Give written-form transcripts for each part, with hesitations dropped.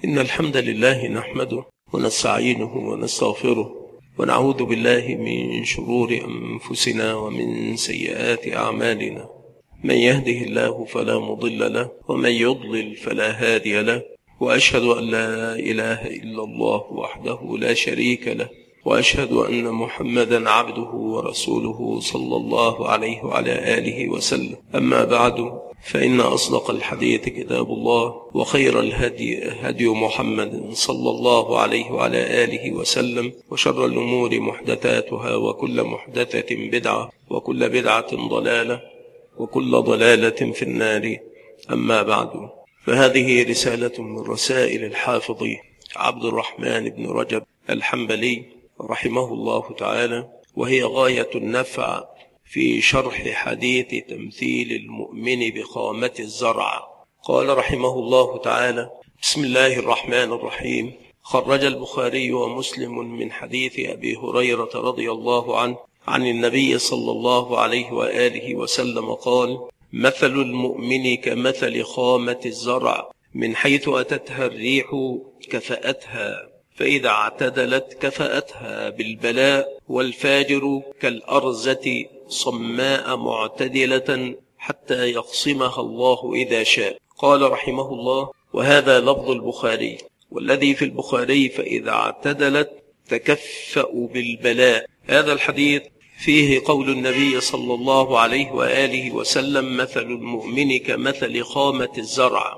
إن الحمد لله نحمده ونستعينه ونستغفره ونعوذ بالله من شرور أنفسنا ومن سيئات أعمالنا. من يهده الله فلا مضل له ومن يضلل فلا هادي له، وأشهد أن لا إله إلا الله وحده لا شريك له، وأشهد أن محمدا عبده ورسوله صلى الله عليه وعلى آله وسلم. أما بعد، فإن أصدق الحديث كتاب الله، وخير الهدي هدي محمد صلى الله عليه وعلى آله وسلم، وشر الأمور محدثاتها، وكل محدثة بدعة، وكل بدعة ضلالة، وكل ضلالة في النار. أما بعد، فهذه رسالة من رسائل الحافظ عبد الرحمن بن رجب الحنبلي رحمه الله تعالى، وهي غاية النفع في شرح حديث تمثيل المؤمن بخامة الزرع. قال رحمه الله تعالى: بسم الله الرحمن الرحيم. خرج البخاري ومسلم من حديث أبي هريرة رضي الله عنه عن النبي صلى الله عليه وآله وسلم قال: مثل المؤمن كمثل خامة الزرع، من حيث أتتها الريح كفأتها، فإذا اعتدلت كفأتها بالبلاء، والفاجر كالأرزة صماء معتدلة حتى يقسمها الله إذا شاء. قال رحمه الله: وهذا لفظ البخاري، والذي في البخاري فإذا اعتدلت تكفأ بالبلاء. هذا الحديث فيه قول النبي صلى الله عليه وآله وسلم: مثل المؤمن كمثل خامة الزرع.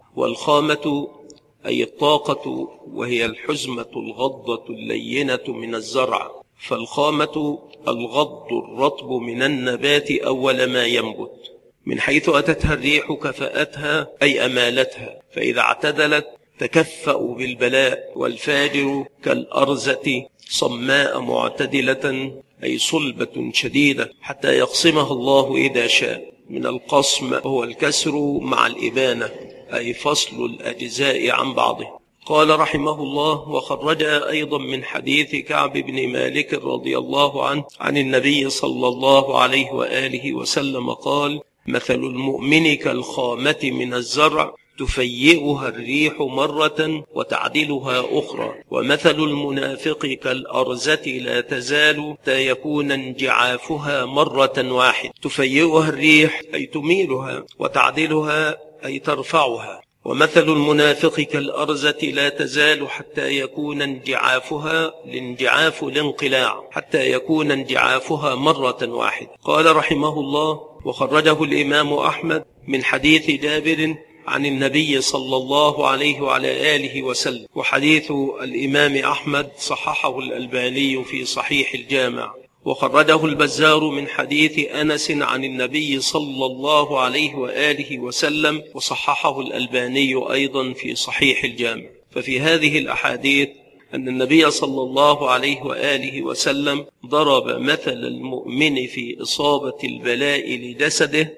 والخامة أي الطاقة، وهي الحزمة الغضة اللينة من الزرع، فالخامة الغض الرطب من النبات أول ما ينبت. من حيث أتتها الريح كفأتها أي أمالتها، فإذا اعتدلت تكفأ بالبلاء. والفاجر كالأرزة صماء معتدلة أي صلبة شديدة حتى يقسمها الله إذا شاء. من القسم هو الكسر مع الإبانة، أي فصل الأجزاء عن بعضه. قال رحمه الله: وخرج أيضا من حديث كعب بن مالك رضي الله عنه عن النبي صلى الله عليه وآله وسلم قال: مثل المؤمن كالخامة من الزرع، تفيئها الريح مرة وتعدلها أخرى. ومثل المنافق كالأرزة، لا تزال حتى يكون انجعافها مرة واحدة. تفيئها الريح أي تميلها، وتعدلها أي ترفعها. ومثل المنافق كالأرزة، لا تزال حتى يكون انجعافها، الانجعاف الانقلاع، حتى يكون انجعافها مرة واحدة. قال رحمه الله: وخرجه الإمام أحمد من حديث جابر عن النبي صلى الله عليه وعلى آله وسلم. وحديث الإمام أحمد صححه الألباني في صحيح الجامع. وخرجه البزار من حديث أنس عن النبي صلى الله عليه وآله وسلم، وصححه الألباني أيضا في صحيح الجامع. ففي هذه الأحاديث أن النبي صلى الله عليه وآله وسلم ضرب مثل المؤمن في إصابة البلاء لجسده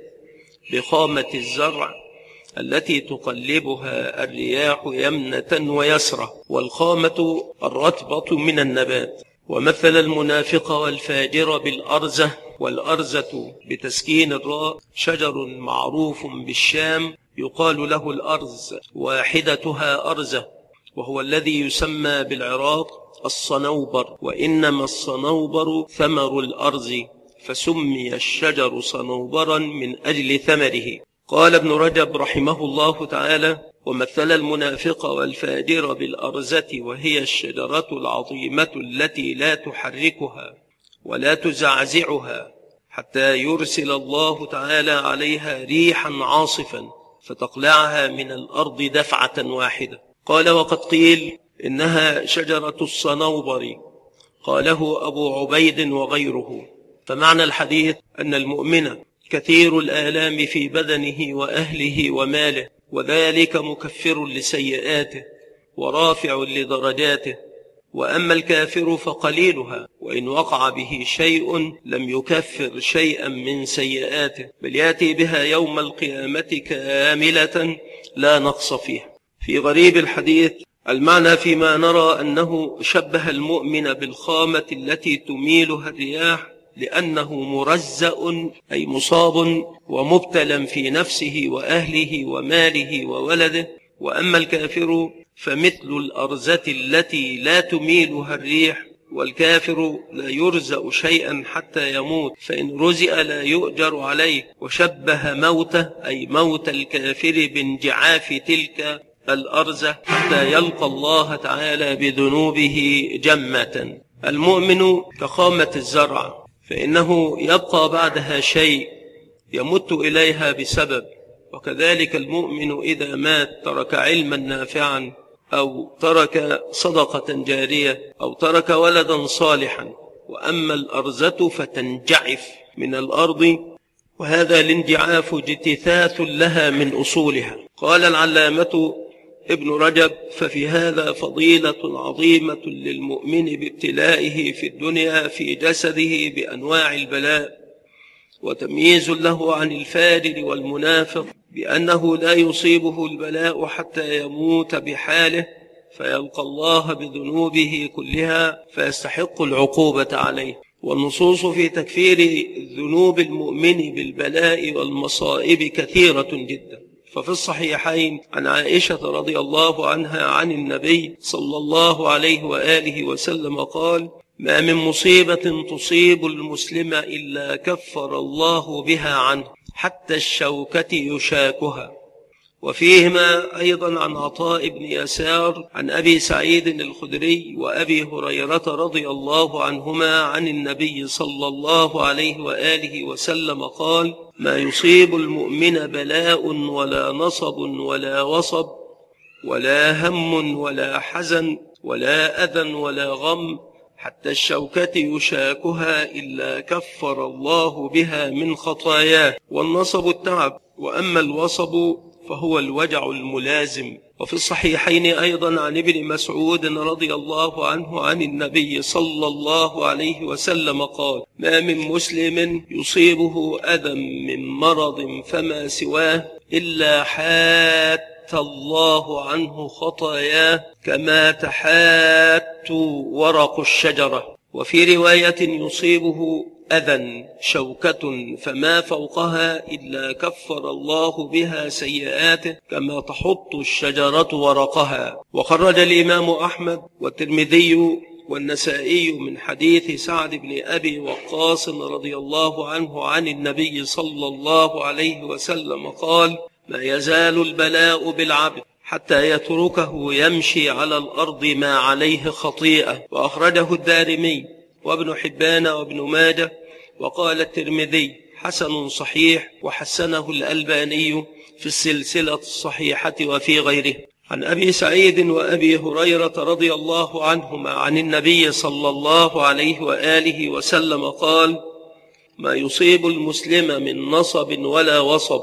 بخامة الزرع التي تقلبها الرياح يمنة ويسرة، والخامة الرطبة من النبات. ومثل المنافق والفاجر بالأرزة، والأرزة بتسكين الراء شجر معروف بالشام يقال له الأرز، واحدتها أرزة، وهو الذي يسمى بالعراق الصنوبر. وإنما الصنوبر ثمر الأرز، فسمي الشجر صنوبرا من أجل ثمره. قال ابن رجب رحمه الله تعالى: ومثل المنافق والفاجر بالأرزة، وهي الشجرة العظيمة التي لا تحركها ولا تزعزعها حتى يرسل الله تعالى عليها ريحا عاصفا فتقلعها من الأرض دفعة واحدة. قال: وقد قيل إنها شجرة الصنوبر، قاله أبو عبيد وغيره. فمعنى الحديث أن المؤمن كثير الآلام في بدنه وأهله وماله، وذلك مكفر لسيئاته ورافع لدرجاته. وأما الكافر فقليلها، وإن وقع به شيء لم يكفر شيئا من سيئاته، بل يأتي بها يوم القيامة كاملة لا نقص فيها. في غريب الحديث المعنى فيما نرى أنه شبه المؤمن بالخامة التي تميلها الرياح، لأنه مرزأ أي مصاب ومبتلى في نفسه وأهله وماله وولده. وأما الكافر فمثل الأرزة التي لا تميلها الريح، والكافر لا يرزأ شيئا حتى يموت، فإن رزئ لا يؤجر عليه. وشبه موته أي موت الكافر بانجعاف تلك الأرزة حتى يلقى الله تعالى بذنوبه جمة. المؤمن كخامة الزرع، فإنه يبقى بعدها شيء يمت إليها بسبب. وكذلك المؤمن إذا مات ترك علما نافعا، أو ترك صدقة جارية، أو ترك ولدا صالحا. وأما الأرزة فتنجعف من الأرض، وهذا الانجعاف اجتثاث لها من أصولها. قال العلامة ابن رجب: ففي هذا فضيلة عظيمة للمؤمن بابتلائه في الدنيا في جسده بأنواع البلاء، وتمييز له عن الفاجر والمنافق بأنه لا يصيبه البلاء حتى يموت بحاله فيلقى الله بذنوبه كلها فيستحق العقوبة عليه. والنصوص في تكفير ذنوب المؤمن بالبلاء والمصائب كثيرة جدا. ففي الصحيحين عن عائشة رضي الله عنها عن النبي صلى الله عليه وآله وسلم قال: ما من مصيبة تصيب المسلم إلا كفر الله بها عنه حتى الشوكة يشاكها. وفيهما أيضا عن عطاء بن يسار عن أبي سعيد الخدري وأبي هريرة رضي الله عنهما عن النبي صلى الله عليه وآله وسلم قال: ما يصيب المؤمن بلاء ولا نصب ولا وصب ولا هم ولا حزن ولا أذى ولا غم حتى الشوكة يشاكها إلا كفر الله بها من خطاياه. والنصب التعب، وأما الوصب فهو الوجع الملازم. وفي الصحيحين أيضا عن ابن مسعود رضي الله عنه عن النبي صلى الله عليه وسلم قال: ما من مسلم يصيبه أذى من مرض فما سواه إلا حات الله عنه خطاياه كما تحات ورق الشجرة. وفي رواية: يصيبه أذى شوكة فما فوقها إلا كفر الله بها سيئاته كما تحط الشجرة ورقها. وخرج الإمام أحمد والترمذي والنسائي من حديث سعد بن أبي وقاص رضي الله عنه عن النبي صلى الله عليه وسلم قال: ما يزال البلاء بالعبد حتى يتركه يمشي على الأرض ما عليه خطيئة. وأخرجه الدارمي وابن حبان وابن ماجه. وقال الترمذي: حسن صحيح، وحسنه الألباني في السلسلة الصحيحة وفي غيره. عن أبي سعيد وأبي هريرة رضي الله عنهما عن النبي صلى الله عليه وآله وسلم قال: ما يصيب المسلم من نصب ولا وصب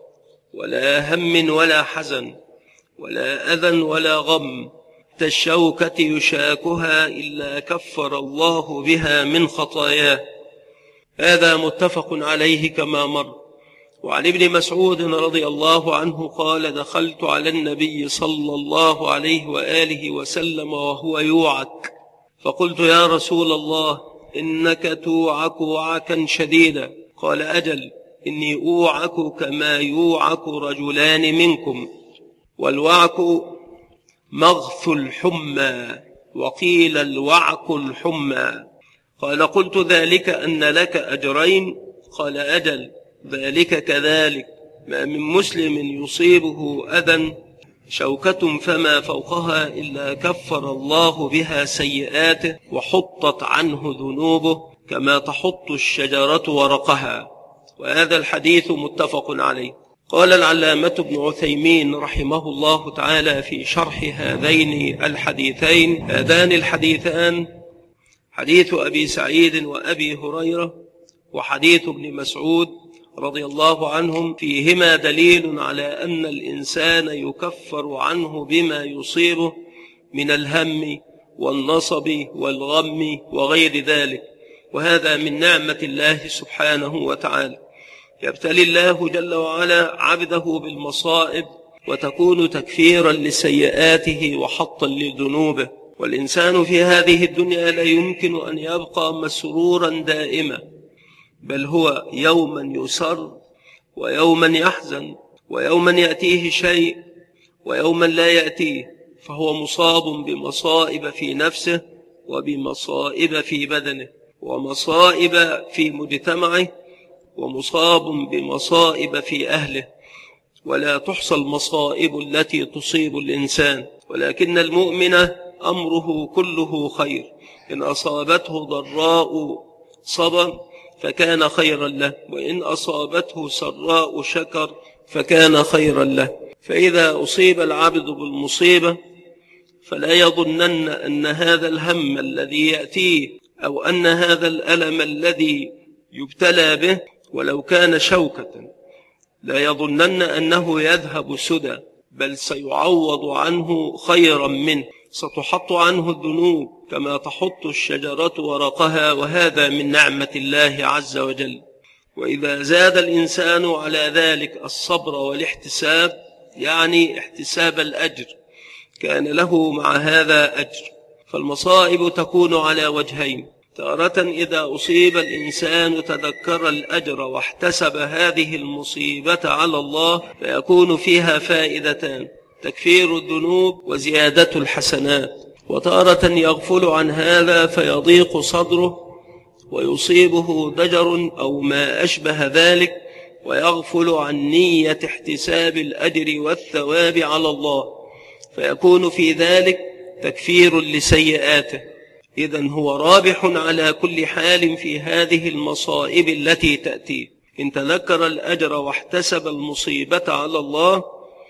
ولا هم ولا حزن ولا أذى ولا غم الشوكة يشاكها إلا كفر الله بها من خطاياه. هذا متفق عليه كما مر. وعن ابن مسعود رضي الله عنه قال: دخلت على النبي صلى الله عليه وآله وسلم وهو يوعك، فقلت: يا رسول الله، إنك توعك وعكا شديدا. قال: أجل، إني أوعك كما يوعك رجلان منكم. والوعك مغث الحمى، وقيل الوعك الحمى. قال: قلت: ذلك أن لك أجرين؟ قال: أجل، ذلك كذلك. ما من مسلم يصيبه أذى شوكة فما فوقها إلا كفر الله بها سيئاته وحطت عنه ذنوبه كما تحط الشجرة ورقها. وهذا الحديث متفق عليه. قال العلامة ابن عثيمين رحمه الله تعالى في شرح هذين الحديثين: هذان الحديثان حديث أبي سعيد وأبي هريرة وحديث ابن مسعود رضي الله عنهم فيهما دليل على أن الإنسان يكفر عنه بما يصيبه من الهم والنصب والغم وغير ذلك. وهذا من نعمة الله سبحانه وتعالى. يبتلي الله جل وعلا عبده بالمصائب وتكون تكفيرا لسيئاته وحطا لذنوبه. والإنسان في هذه الدنيا لا يمكن أن يبقى مسرورا دائما، بل هو يوما يسر ويوما يحزن ويوما يأتيه شيء ويوما لا يأتيه. فهو مصاب بمصائب في نفسه وبمصائب في بدنه ومصائب في مجتمعه ومصاب بمصائب في أهله، ولا تحصى المصائب التي تصيب الإنسان، ولكن المؤمن أمره كله خير، إن أصابته ضراء صبر فكان خيرا له، وإن أصابته سراء شكر فكان خيرا له. فإذا أصيب العبد بالمصيبة فلا يظنن أن هذا الهم الذي يأتيه أو أن هذا الألم الذي يبتلى به ولو كان شوكة لا يظنن أنه يذهب سدى، بل سيعوض عنه خيرا منه، ستحط عنه الذنوب كما تحط الشجرة ورقها، وهذا من نعمة الله عز وجل. وإذا زاد الإنسان على ذلك الصبر والاحتساب، يعني احتساب الأجر، كان له مع هذا أجر. فالمصائب تكون على وجهين: تارة إذا أصيب الإنسان تذكر الأجر واحتسب هذه المصيبة على الله فيكون فيها فائدتان: تكفير الذنوب وزيادة الحسنات. وتارة يغفل عن هذا فيضيق صدره ويصيبه ضجر أو ما أشبه ذلك، ويغفل عن نية احتساب الأجر والثواب على الله، فيكون في ذلك تكفير لسيئاته. إذن هو رابح على كل حال في هذه المصائب التي تأتي. إن تذكر الأجر واحتسب المصيبة على الله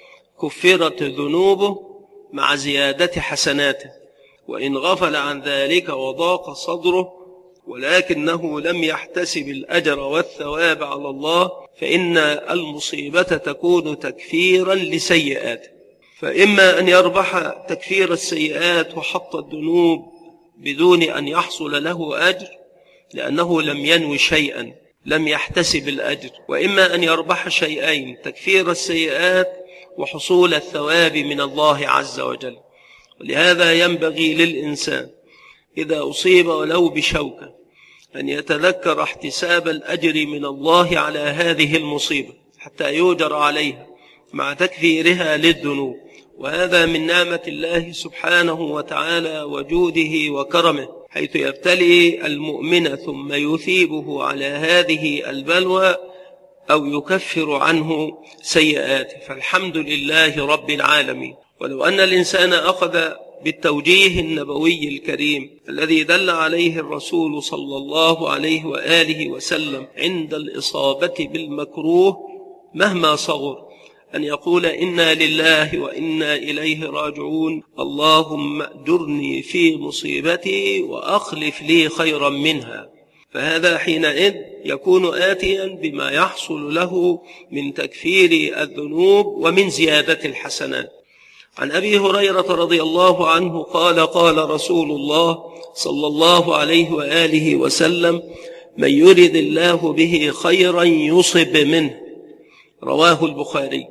كفرت ذنوبه مع زيادة حسناته، وإن غفل عن ذلك وضاق صدره ولكنه لم يحتسب الأجر والثواب على الله فإن المصيبة تكون تكفيرا لسيئاته. فإما أن يربح تكفير السيئات وحط الذنوب بدون أن يحصل له أجر لأنه لم ينوي شيئا، لم يحتسب الأجر، وإما أن يربح شيئين: تكفير السيئات وحصول الثواب من الله عز وجل. ولهذا ينبغي للإنسان إذا أصيب ولو بشوكة أن يتذكر احتساب الأجر من الله على هذه المصيبة حتى يؤجر عليها مع تكفيرها للذنوب، وهذا من نعمة الله سبحانه وتعالى وجوده وكرمه، حيث يبتلي المؤمن ثم يثيبه على هذه البلوى أو يكفر عنه سيئاته، فالحمد لله رب العالمين. ولو أن الإنسان أخذ بالتوجيه النبوي الكريم الذي دل عليه الرسول صلى الله عليه وآله وسلم عند الإصابة بالمكروه مهما صغر، أن يقول: إنا لله وإنا إليه راجعون، اللهم أجرني في مصيبتي وأخلف لي خيرا منها، فهذا حينئذ يكون آتيا بما يحصل له من تكفير الذنوب ومن زيادة الحسنات. عن أبي هريرة رضي الله عنه قال: قال رسول الله صلى الله عليه وآله وسلم: من يرد الله به خيرا يصب منه، رواه البخاري.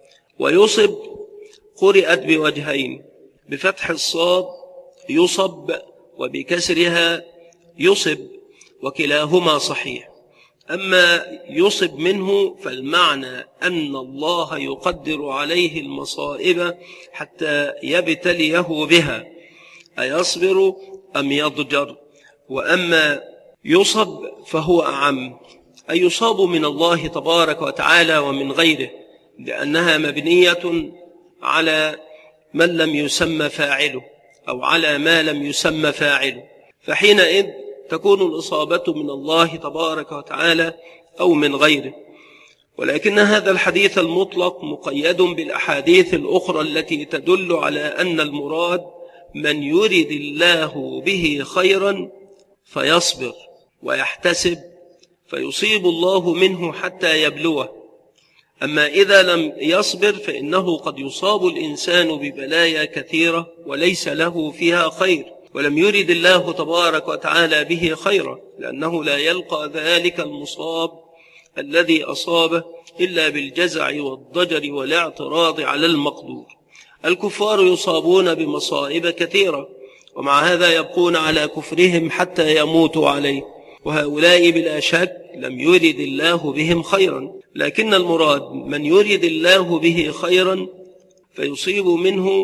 ويصب قرئت بوجهين: بفتح الصاد يصب وبكسرها يصب، وكلاهما صحيح. أما يصب منه فالمعنى أن الله يقدر عليه المصائب حتى يبتليه بها، أيصبر أم يضجر. وأما يصب فهو أعم، أي يصاب من الله تبارك وتعالى ومن غيره، لأنها مبنية على من لم يسمى فاعله أو على ما لم يسمى فاعله، فحينئذ تكون الإصابة من الله تبارك وتعالى أو من غيره. ولكن هذا الحديث المطلق مقيد بالأحاديث الأخرى التي تدل على أن المراد من يرد الله به خيرا فيصبر ويحتسب فيصيب الله منه حتى يبلوه. أما إذا لم يصبر فإنه قد يصاب الإنسان ببلايا كثيرة وليس له فيها خير، ولم يرد الله تبارك وتعالى به خيرا، لأنه لا يلقى ذلك المصاب الذي أصابه إلا بالجزع والضجر والاعتراض على المقدور. الكفار يصابون بمصائب كثيرة، ومع هذا يبقون على كفرهم حتى يموتوا عليه، وهؤلاء بلا شك لم يرد الله بهم خيرا. لكن المراد من يرد الله به خيرا فيصيب منه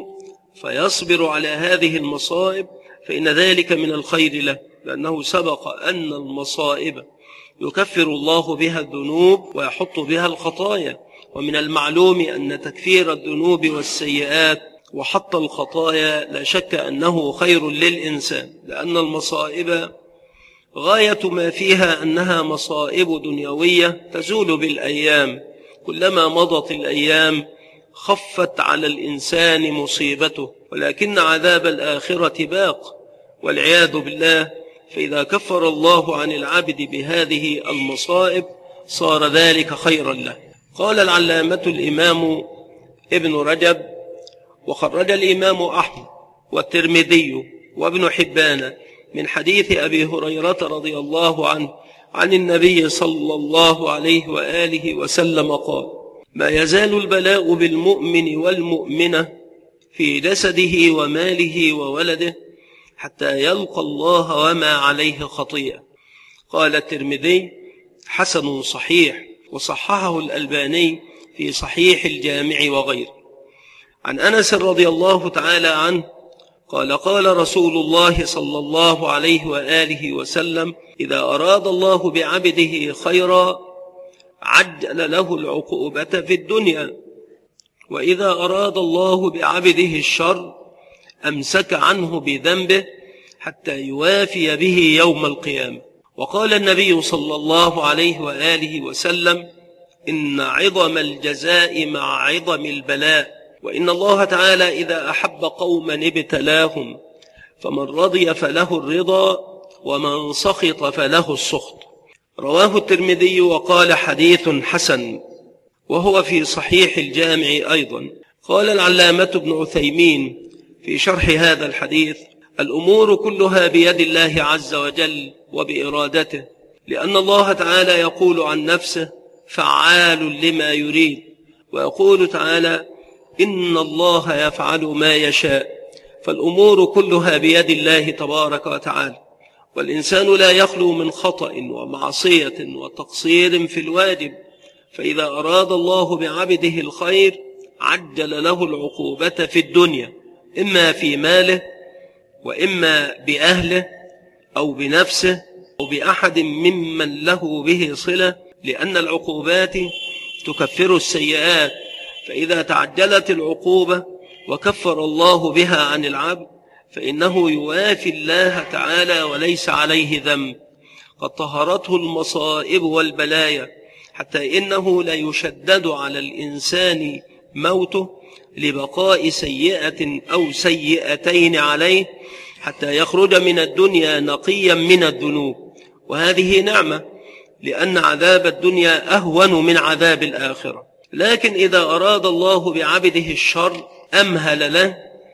فيصبر على هذه المصائب فإن ذلك من الخير له، لأنه سبق أن المصائب يكفر الله بها الذنوب ويحط بها الخطايا، ومن المعلوم أن تكفير الذنوب والسيئات وحط الخطايا لا شك أنه خير للإنسان، لأن المصائب غاية ما فيها أنها مصائب دنيوية تزول بالأيام، كلما مضت الأيام خفت على الإنسان مصيبته، ولكن عذاب الآخرة باق والعياذ بالله. فإذا كفر الله عن العبد بهذه المصائب صار ذلك خيرا له. قال العلامة الإمام ابن رجب: وخرج الإمام أحمد والترمذي وابن حبان من حديث أبي هريرة رضي الله عنه عن النبي صلى الله عليه وآله وسلم قال: ما يزال البلاء بالمؤمن والمؤمنة في جسده وماله وولده حتى يلقى الله وما عليه خطيئة. قال الترمذي: حسن صحيح، وصححه الألباني في صحيح الجامع وغيره. عن أنس رضي الله تعالى عنه قال: قال رسول الله صلى الله عليه وآله وسلم: إذا أراد الله بعبده خيرا عجل له العقوبة في الدنيا، وإذا أراد الله بعبده الشر أمسك عنه بذنبه حتى يوافي به يوم القيامة. وقال النبي صلى الله عليه وآله وسلم: إن عظم الجزاء مع عظم البلاء، وإن الله تعالى إذا أحب قوما ابتلاهم، فمن رضي فله الرضا ومن سخط فله السخط. رواه الترمذي وقال: حديث حسن، وهو في صحيح الجامع أيضا. قال العلامة ابن عثيمين في شرح هذا الحديث: الأمور كلها بيد الله عز وجل وبإرادته، لأن الله تعالى يقول عن نفسه: فعال لما يريد، ويقول تعالى: إن الله يفعل ما يشاء. فالأمور كلها بيد الله تبارك وتعالى، والإنسان لا يخلو من خطأ ومعصية وتقصير في الواجب، فإذا أراد الله بعبده الخير عجل له العقوبة في الدنيا، إما في ماله وإما بأهله أو بنفسه أو بأحد ممن له به صلة، لأن العقوبات تكفر السيئات. فإذا تعجلت العقوبة وكفر الله بها عن العبد فإنه يوافي الله تعالى وليس عليه ذنب، قد طهرته المصائب والبلايا، حتى إنه لا يشدد على الإنسان موته لبقاء سيئة أو سيئتين عليه حتى يخرج من الدنيا نقيا من الذنوب، وهذه نعمة، لأن عذاب الدنيا أهون من عذاب الآخرة. لكن إذا أراد الله بعبده الشر أمهل له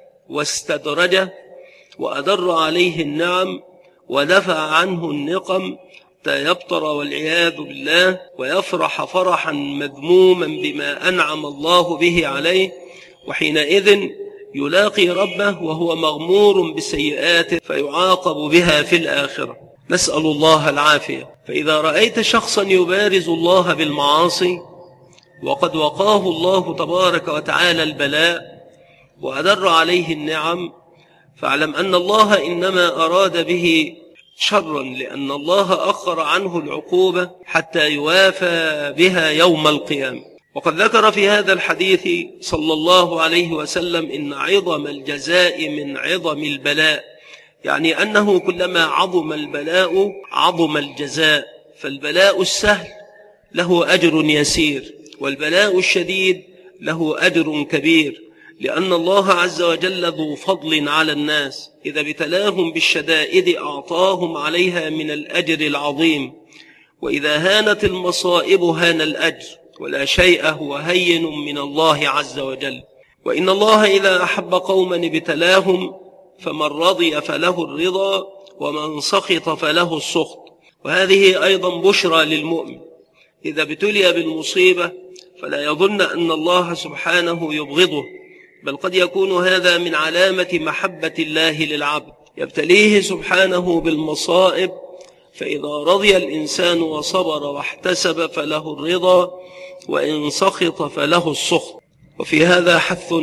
واستدرجه وأدر عليه النعم ودفع عنه النقم حتى يبطر والعياذ بالله، ويفرح فرحا مذموما بما أنعم الله به عليه، وحينئذ يلاقي ربه وهو مغمور بالسيئات فيعاقب بها في الآخرة. نسأل الله العافية. فإذا رأيت شخصا يبارز الله بالمعاصي وقد وقاه الله تبارك وتعالى البلاء وأدر عليه النعم، فاعلم أن الله إنما أراد به شرا، لأن الله أخر عنه العقوبة حتى يوافى بها يوم القيامة. وقد ذكر في هذا الحديث صلى الله عليه وسلم: إن عظم الجزاء من عظم البلاء، يعني أنه كلما عظم البلاء عظم الجزاء، فالبلاء السهل له أجر يسير، والبلاء الشديد له أجر كبير، لأن الله عز وجل ذو فضل على الناس، إذا ابتلاهم بالشدائد أعطاهم عليها من الأجر العظيم، وإذا هانت المصائب هان الأجر، ولا شيء هو هين من الله عز وجل. وإن الله إذا أحب قوما ابتلاهم، فمن رضي فله الرضا ومن سخط فله السخط. وهذه أيضا بشرى للمؤمن، إذا ابتلي بالمصيبة فلا يظن أن الله سبحانه يبغضه، بل قد يكون هذا من علامة محبة الله للعبد، يبتليه سبحانه بالمصائب، فإذا رضي الإنسان وصبر واحتسب فله الرضا، وإن سخط فله السخط. وفي هذا حث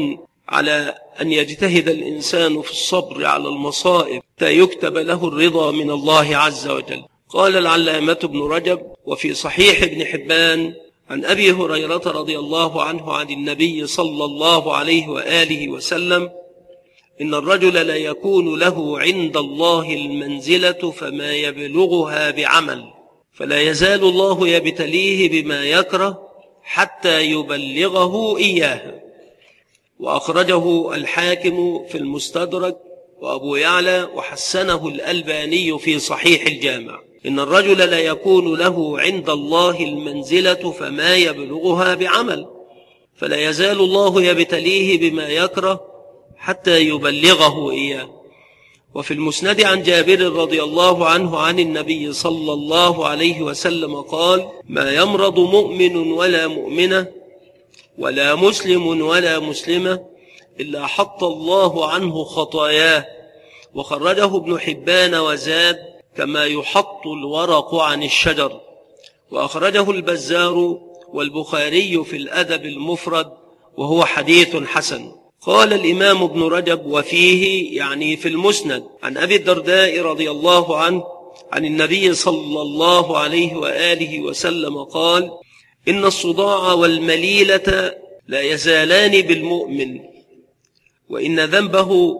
على أن يجتهد الإنسان في الصبر على المصائب حتى يكتب له الرضا من الله عز وجل. قال العلامة ابن رجب: وفي صحيح ابن حبان عن أبي هريرة رضي الله عنه عن النبي صلى الله عليه وآله وسلم: إن الرجل لا يكون له عند الله المنزلة فما يبلغها بعمل، فلا يزال الله يبتليه بما يكره حتى يبلغه إياها. وأخرجه الحاكم في المستدرك وأبو يعلى وحسنه الألباني في صحيح الجامع. إن الرجل لا يكون له عند الله المنزلة فما يبلغها بعمل، فلا يزال الله يبتليه بما يكره حتى يبلغه إياه. وفي المسند عن جابر رضي الله عنه عن النبي صلى الله عليه وسلم قال: ما يمرض مؤمن ولا مؤمنة ولا مسلم ولا مسلمة إلا حط الله عنه خطاياه. وخرجه ابن حبان وزاد: كما يحط الورق عن الشجر. وأخرجه البزار والبخاري في الأدب المفرد وهو حديث حسن. قال الإمام ابن رجب: وفيه يعني في المسند عن أبي الدرداء رضي الله عنه عن النبي صلى الله عليه وآله وسلم قال: إن الصداع والمليلة لا يزالان بالمؤمن، وإن ذنبه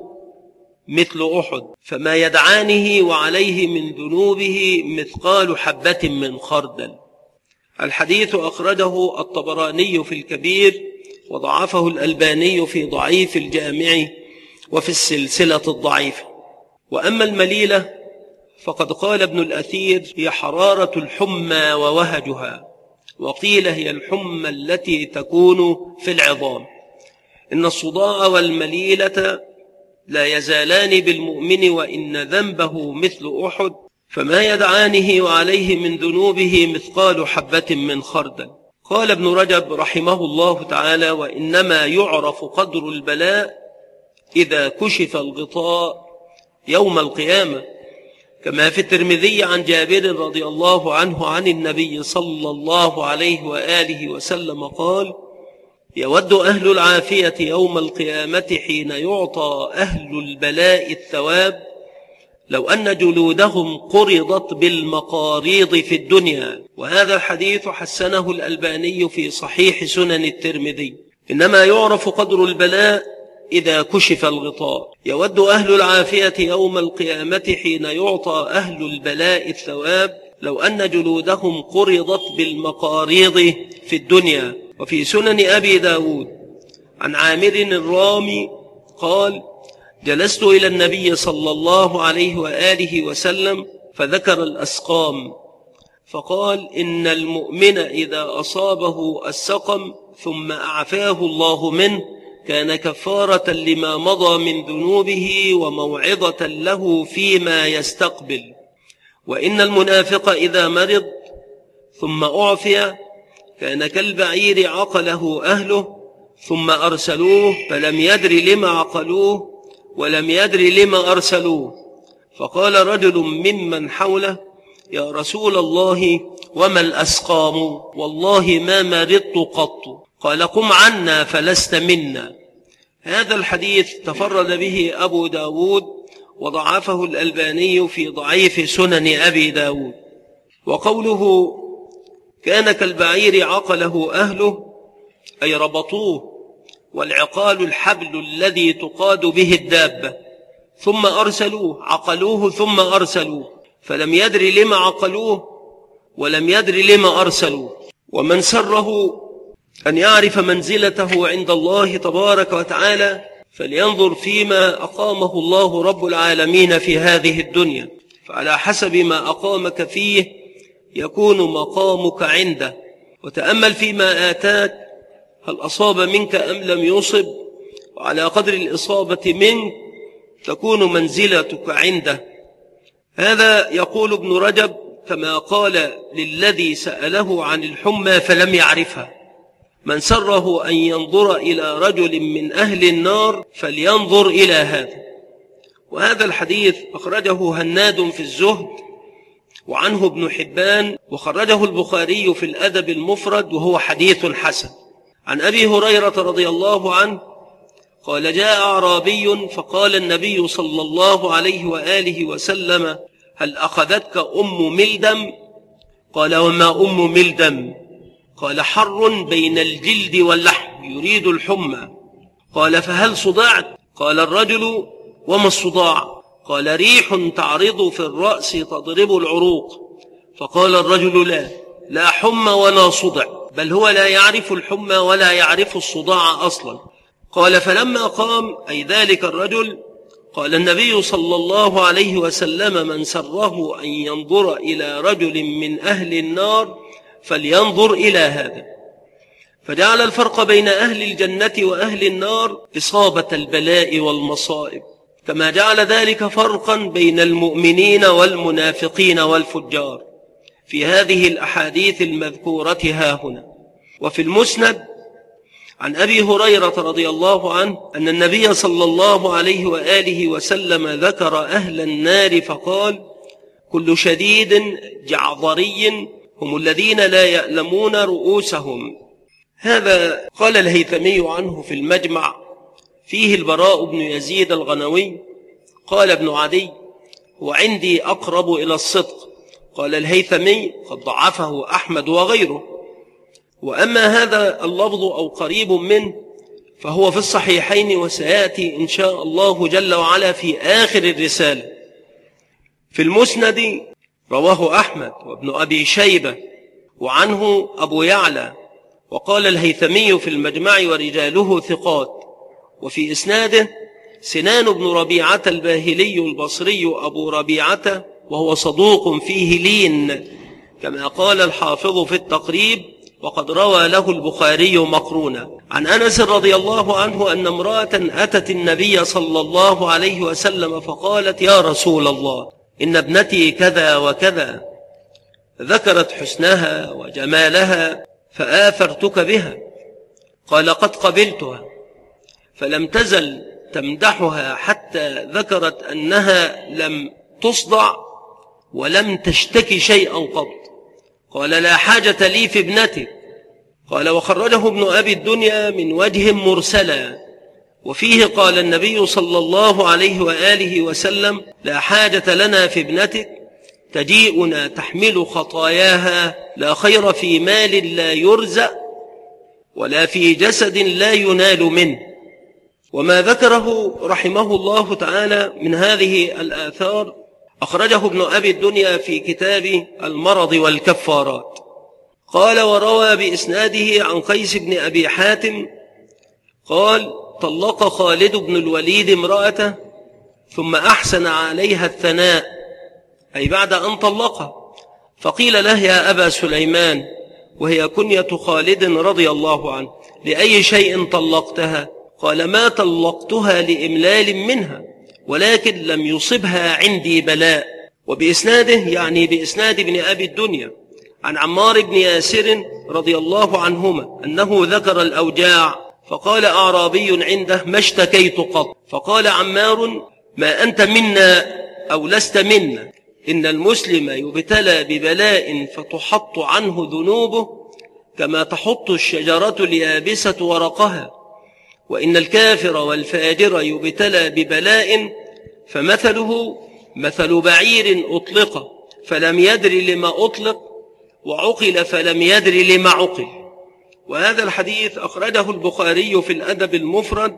مثل أحد، فما يدعانه وعليه من ذنوبه مثقال حبة من خردل. الحديث أخرجه الطبراني في الكبير وضعفه الألباني في ضعيف الجامع وفي السلسلة الضعيفة. وأما المليلة فقد قال ابن الأثير: هي حرارة الحمى ووهجها، وقيل هي الحمى التي تكون في العظام. إن الصداع والمليلة لا يزالان بالمؤمن، وإن ذنبه مثل أحد، فما يدعانه وعليه من ذنوبه مثقال حبة من خردل. قال ابن رجب رحمه الله تعالى: وإنما يعرف قدر البلاء إذا كشف الغطاء يوم القيامة، كما في الترمذي عن جابر رضي الله عنه عن النبي صلى الله عليه وآله وسلم قال: يود أهل العافية يوم القيامة حين يعطى أهل البلاء الثواب لو أن جلودهم قرضت بالمقاريض في الدنيا. وهذا الحديث حسنه الألباني في صحيح سنن الترمذي. إنما يعرف قدر البلاء إذا كشف الغطاء. يود أهل العافية يوم القيامة حين يعطى أهل البلاء الثواب لو أن جلودهم قرضت بالمقاريض في الدنيا. وفي سنن أبي داود عن عامر الرامي قال: جلست إلى النبي صلى الله عليه وآله وسلم فذكر الأسقام، فقال: إن المؤمن إذا أصابه السقم ثم أعفاه الله منه كان كفارة لما مضى من ذنوبه وموعظة له فيما يستقبل. وإن المنافق إذا مرض ثم أعفي كان كالبعير عقله أهله ثم أرسلوه فلم يدر لما عقلوه ولم يدر لما أرسلوه. فقال رجل ممن حوله: يا رسول الله وما الأسقام؟ والله ما مرضت قط. قال: قم عنا فلست منا. هذا الحديث تفرد به أبو داود وضعفه الألباني في ضعيف سنن أبي داود. وقوله كان كالبعير عقله أهله أي ربطوه، والعقال الحبل الذي تقاد به الدابة، ثم أرسلوه، عقلوه ثم أرسلوه، فلم يدر لما عقلوه ولم يدر لما أرسلوه. ومن سره أن يعرف منزلته عند الله تبارك وتعالى فلينظر فيما أقامه الله رب العالمين في هذه الدنيا، فعلى حسب ما أقامك فيه يكون مقامك عنده. وتأمل فيما آتاك هل أصاب منك أم لم يصب، وعلى قدر الإصابة منك تكون منزلتك عنده. هذا يقول ابن رجب كما قال للذي سأله عن الحمى فلم يعرفها: من سره أن ينظر إلى رجل من أهل النار فلينظر إلى هذا. وهذا الحديث أخرجه هناد في الزهد وعنه ابن حبان، وخرجه البخاري في الأدب المفرد وهو حديث حسن. عن أبي هريرة رضي الله عنه قال: جاء أعرابي فقال النبي صلى الله عليه وآله وسلم: هل أخذتك أم ملدم؟ قال: وما أم ملدم؟ قال: حر بين الجلد واللحم يريد الحمى. قال: فهل صدعت؟ قال الرجل: وما الصداع؟ قال: ريح تعرض في الرأس تضرب العروق. فقال الرجل: لا حمى ولا صدع، بل هو لا يعرف الحمى ولا يعرف الصداع أصلا. قال: فلما قام أي ذلك الرجل قال النبي صلى الله عليه وسلم: من سره أن ينظر إلى رجل من أهل النار فلينظر إلى هذا. فجعل الفرق بين أهل الجنة وأهل النار إصابة البلاء والمصائب، كما جعل ذلك فرقا بين المؤمنين والمنافقين والفجار في هذه الأحاديث المذكورة هاهنا. وفي المسند عن أبي هريرة رضي الله عنه أن النبي صلى الله عليه وآله وسلم ذكر أهل النار فقال: كل شديد جعظري هم الذين لا يألمون رؤوسهم. هذا قال الهيثمي عنه في المجمع، فيه البراء بن يزيد الغنوي. قال ابن عدي: هو عندي أقرب إلى الصدق. قال الهيثمي: قد ضعفه أحمد وغيره. وأما هذا اللفظ أو قريب منه فهو في الصحيحين، وسيأتي إن شاء الله جل وعلا في آخر الرسالة. في المسند رواه أحمد وابن أبي شيبة وعنه أبو يعلى. وقال الهيثمي في المجمع: ورجاله ثقات. وفي إسناده سنان بن ربيعة الباهلي البصري أبو ربيعة، وهو صدوق فيه لين، كما قال الحافظ في التقريب، وقد روى له البخاري مقرونا. عن أنس رضي الله عنه أن امرأة أتت النبي صلى الله عليه وسلم فقالت: يا رسول الله، إن ابنتي كذا وكذا، ذكرت حسنها وجمالها فآثرتك بها. قال: قد قبلتها. فلم تزل تمدحها حتى ذكرت أنها لم تصدع ولم تشتكي شيئا قط. قال: لا حاجة لي في ابنتك. قال: وخرجه ابن أبي الدنيا من وجه مرسلا، وفيه قال النبي صلى الله عليه وآله وسلم: لا حاجة لنا في ابنتك، تجيئنا تحمل خطاياها، لا خير في مال لا يرزق ولا في جسد لا ينال منه. وما ذكره رحمه الله تعالى من هذه الآثار أخرجه ابن أبي الدنيا في كتاب المرض والكفارات. قال: وروى بإسناده عن قيس بن أبي حاتم قال: طلق خالد بن الوليد امرأته ثم أحسن عليها الثناء، أي بعد أن طلقها. فقيل له: يا أبا سليمان، وهي كنية خالد رضي الله عنه، لأي شيء طلقتها؟ قال: ما طلقتها لإملال منها، ولكن لم يصبها عندي بلاء. وبإسناده يعني بإسناد ابن أبي الدنيا عن عمار بن ياسر رضي الله عنهما أنه ذكر الأوجاع، فقال أعرابي عنده: ما اشتكيت قط. فقال عمار: ما أنت منا أو لست منا، إن المسلم يبتلى ببلاء فتحط عنه ذنوبه كما تحط الشجرة اليابسة ورقها، وإن الكافر والفاجر يبتلى ببلاء فمثله مثل بعير أطلق فلم يدر لما أطلق، وعقل فلم يدر لما عقل. وهذا الحديث أخرجه البخاري في الأدب المفرد،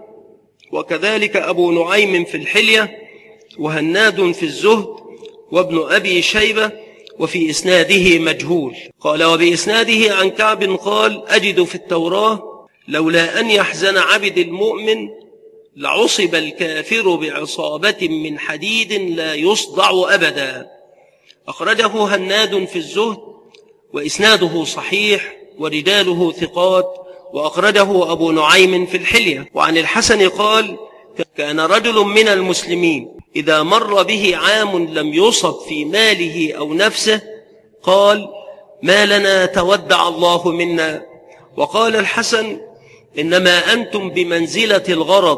وكذلك أبو نعيم في الحلية، وهناد في الزهد، وابن أبي شيبة، وفي إسناده مجهول. قال: وبإسناده عن كعب قال: أجد في التوراة: لولا أن يحزن عبد المؤمن لعصب الكافر بعصابة من حديد لا يصدع أبدا. أخرجه هناد في الزهد، وإسناده صحيح ورجاله ثقات، وأخرجه أبو نعيم في الحلية. وعن الحسن قال: كان رجل من المسلمين إذا مر به عام لم يصب في ماله أو نفسه قال: ما لنا تودع الله منا. وقال الحسن: إنما أنتم بمنزلة الغرض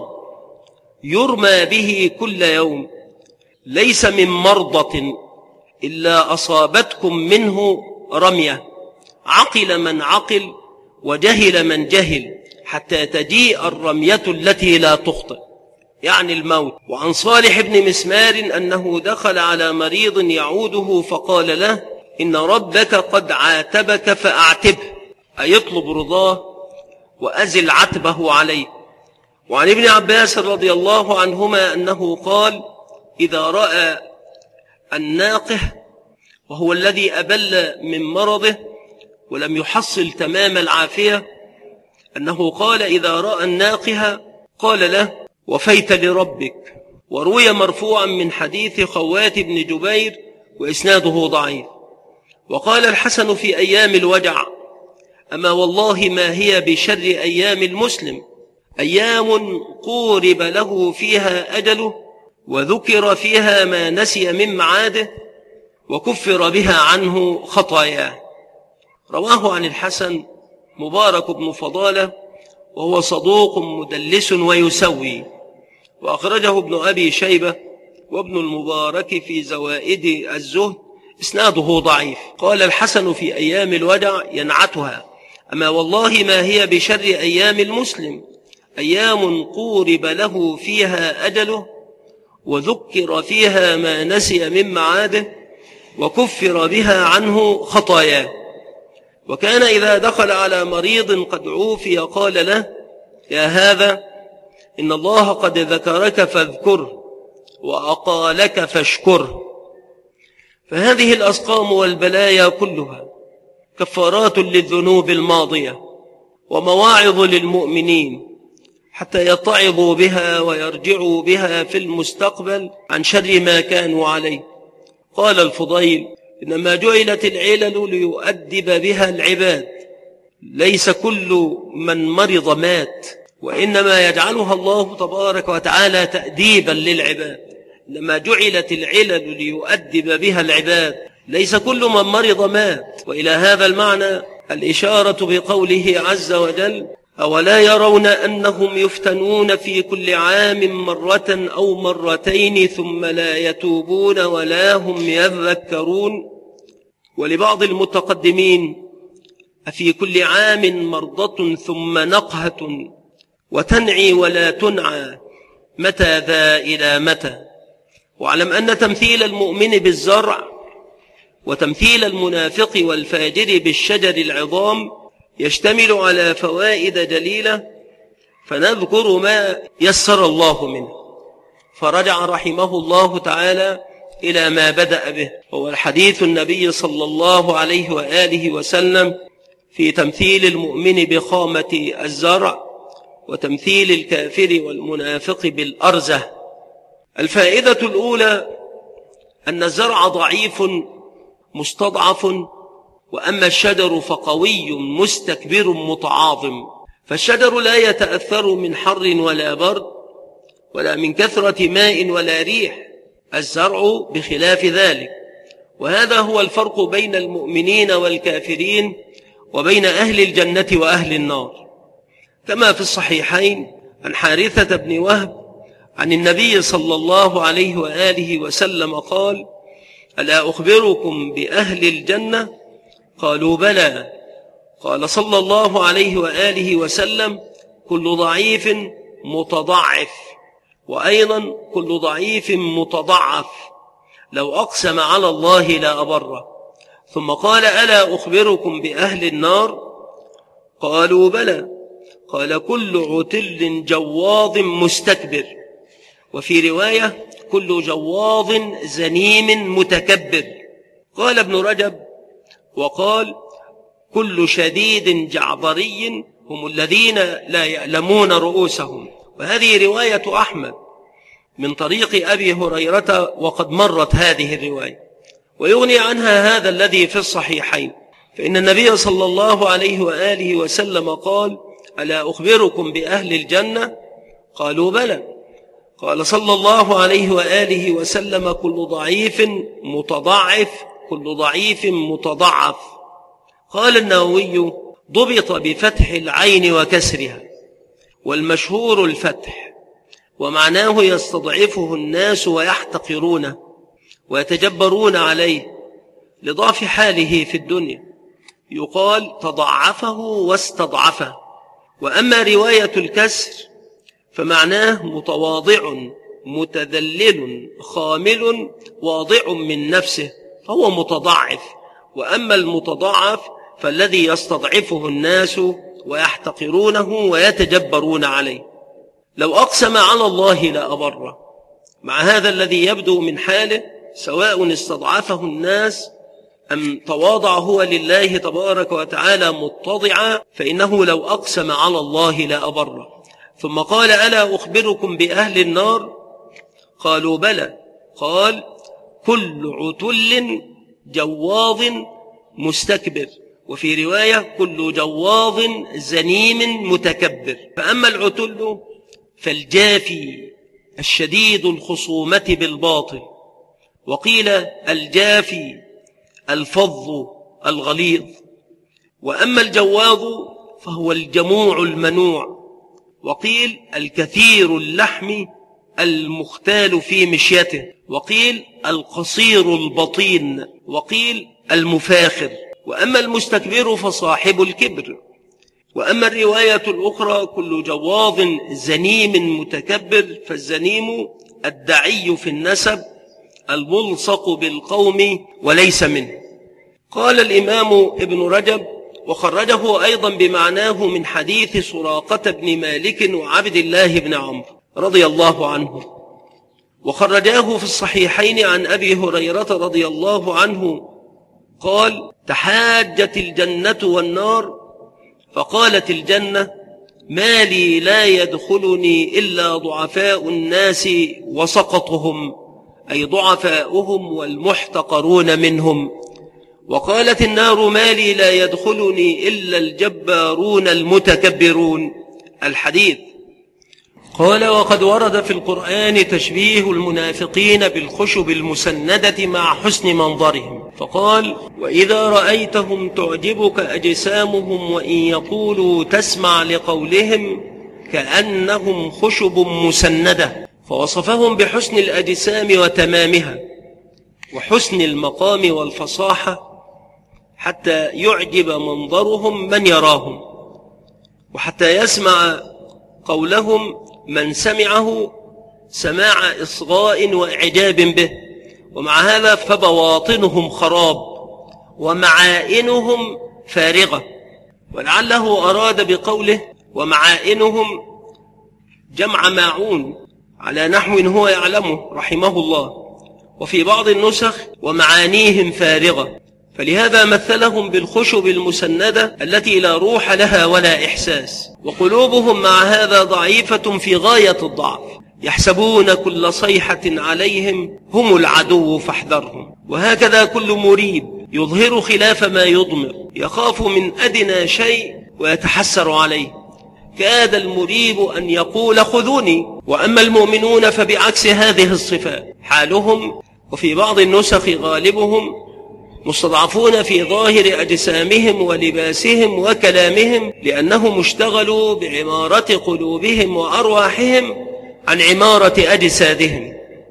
يرمى به كل يوم، ليس من مرضة إلا أصابتكم منه رمية، عقل من عقل وجهل من جهل، حتى تجيء الرمية التي لا تخطئ، يعني الموت. وعن صالح بن مسمار أنه دخل على مريض يعوده فقال له: إن ربك قد عاتبك فأعتبه، أي يطلب رضاه وأزل عتبه عليه. وعن ابن عباس رضي الله عنهما أنه قال: إذا رأى الناقه، وهو الذي أبل من مرضه ولم يحصل تمام العافية، أنه قال: إذا رأى الناقه قال له: وفيت لربك. وروي مرفوعا من حديث خوات بن جبير وإسناده ضعيف. وقال الحسن في أيام الوجع: أما والله ما هي بشر أيام المسلم، أيام قورب له فيها أجله، وذكر فيها ما نسي من معاده، وكفر بها عنه خطاياه. رواه عن الحسن مبارك بن فضالة، وهو صدوق مدلس ويسوي. وأخرجه ابن أبي شيبة وابن المبارك في زوائد الزهد، إسناده ضعيف. قال الحسن في أيام الوجع ينعتها: أما والله ما هي بشر أيام المسلم، أيام قورب له فيها أجله، وذكر فيها ما نسي من معاده، وكفر بها عنه خطاياه. وكان إذا دخل على مريض قد عوفي قال له: يا هذا، إن الله قد ذكرك فاذكره، وأقالك فاشكره. فهذه الأسقام والبلايا كلها كفارات للذنوب الماضية، ومواعظ للمؤمنين حتى يتعظوا بها ويرجعوا بها في المستقبل عن شر ما كانوا عليه. قال الفضيل: إنما جعلت العلل ليؤدب بها العباد، ليس كل من مرض مات، وإنما يجعلها الله تبارك وتعالى تأديبا للعباد. إنما جعلت العلل ليؤدب بها العباد، ليس كل من مرض مات. وإلى هذا المعنى الإشارة بقوله عز وجل: أولا يرون أنهم يفتنون في كل عام مرة أو مرتين ثم لا يتوبون ولا هم يذكرون. ولبعض المتقدمين: أفي كل عام مرضة ثم نقهة وتنعي ولا تنعى، متى ذا إلى متى. واعلم أن تمثيل المؤمن بالزرع وتمثيل المنافق والفاجر بالشجر العظام يشتمل على فوائد جليلة، فنذكر ما يسر الله منه. فرجع رحمه الله تعالى إلى ما بدأ به، هو الحديث النبي صلى الله عليه وآله وسلم في تمثيل المؤمن بخامة الزرع، وتمثيل الكافر والمنافق بالأرزة. الفائدة الأولى أن الزرع ضعيف مستضعف، وأما الشجر فقوي مستكبر متعاظم. فالشجر لا يتأثر من حر ولا برد، ولا من كثرة ماء ولا ريح، الزرع بخلاف ذلك. وهذا هو الفرق بين المؤمنين والكافرين، وبين أهل الجنة وأهل النار. كما في الصحيحين عن حارثة بن وهب عن النبي صلى الله عليه وآله وسلم قال: ألا أخبركم بأهل الجنة؟ قالوا: بلى. قال صلى الله عليه وآله وسلم: كل ضعيف متضعف، وأيضا كل ضعيف متضعف، لو أقسم على الله لا أبره. ثم قال: ألا أخبركم بأهل النار؟ قالوا: بلى. قال: كل عتل جواظ مستكبر، وفي رواية: كل جواظ زنيم متكبر. قال ابن رجب: وقال: كل شديد جعبري هم الذين لا يعلمون رؤوسهم. وهذه رواية أحمد من طريق أبي هريرة، وقد مرت هذه الرواية. ويغني عنها هذا الذي في الصحيحين، فإن النبي صلى الله عليه وآله وسلم قال: ألا أخبركم بأهل الجنة؟ قالوا: بلى. قال صلى الله عليه وآله وسلم: كل ضعيف متضعف، كل ضعيف متضعف. قال النووي: ضبط بفتح العين وكسرها، والمشهور الفتح، ومعناه يستضعفه الناس ويحتقرونه ويتجبرون عليه لضعف حاله في الدنيا. يقال: تضعفه واستضعفه. وأما رواية الكسر فمعناه متواضع متذلل خامل واضع من نفسه، فهو متضعف. وأما المتضعف فالذي يستضعفه الناس ويحتقرونه ويتجبرون عليه. لو أقسم على الله لأبره، مع هذا الذي يبدو من حاله سواء استضعفه الناس أم تواضع هو لله تبارك وتعالى متضعا، فإنه لو أقسم على الله لأبره. ثم قال: ألا أخبركم بأهل النار؟ قالوا: بلى. قال: كل عتل جواظ مستكبر، وفي رواية: كل جواظ زنيم متكبر. فأما العتل فالجافي الشديد الخصومة بالباطل، وقيل الجافي الفظ الغليظ. وأما الجواظ فهو الجموع المنوع، وقيل الكثير اللحم المختال في مشيته، وقيل القصير البطين، وقيل المفاخر. وأما المستكبر فصاحب الكبر. وأما الرواية الأخرى: كل جواظ زنيم متكبر، فالزنيم الدعي في النسب الملصق بالقوم وليس منه. قال الإمام ابن رجب: وخرجه أيضا بمعناه من حديث سراقة بن مالك وعبد الله بن عمرو رضي الله عنه، وخرجاه في الصحيحين عن أبي هريرة رضي الله عنه قال: تحاجت الجنة والنار، فقالت الجنة: ما لي لا يدخلني إلا ضعفاء الناس وسقطهم، أي ضعفاؤهم والمحتقرون منهم. وقالت النار: ما لي لا يدخلني إلا الجبارون المتكبرون. الحديث. قال: وقد ورد في القرآن تشبيه المنافقين بالخشب المسندة مع حسن منظرهم، فقال: وإذا رأيتهم تعجبك أجسامهم وإن يقولوا تسمع لقولهم كأنهم خشب مسندة. فوصفهم بحسن الأجسام وتمامها وحسن المقام والفصاحة حتى يعجب منظرهم من يراهم، وحتى يسمع قولهم من سمعه سماع إصغاء وإعجاب به. ومع هذا فبواطنهم خراب ومعائنهم فارغة. ولعله أراد بقوله ومعائنهم جمع ماعون على نحو هو يعلمه رحمه الله، وفي بعض النسخ ومعانيهم فارغة، فلهذا مثلهم بالخشب المسندة التي لا روح لها ولا إحساس. وقلوبهم مع هذا ضعيفة في غاية الضعف، يحسبون كل صيحة عليهم هم العدو فاحذرهم. وهكذا كل مريب يظهر خلاف ما يضمر، يخاف من أدنى شيء ويتحسر عليه، كاد المريب أن يقول خذوني. وأما المؤمنون فبعكس هذه الصفات حالهم، وفي بعض النسخ غالبهم مستضعفون في ظاهر أجسامهم ولباسهم وكلامهم، لأنهم اشتغلوا بعمارة قلوبهم وأرواحهم عن عمارة أجسادهم،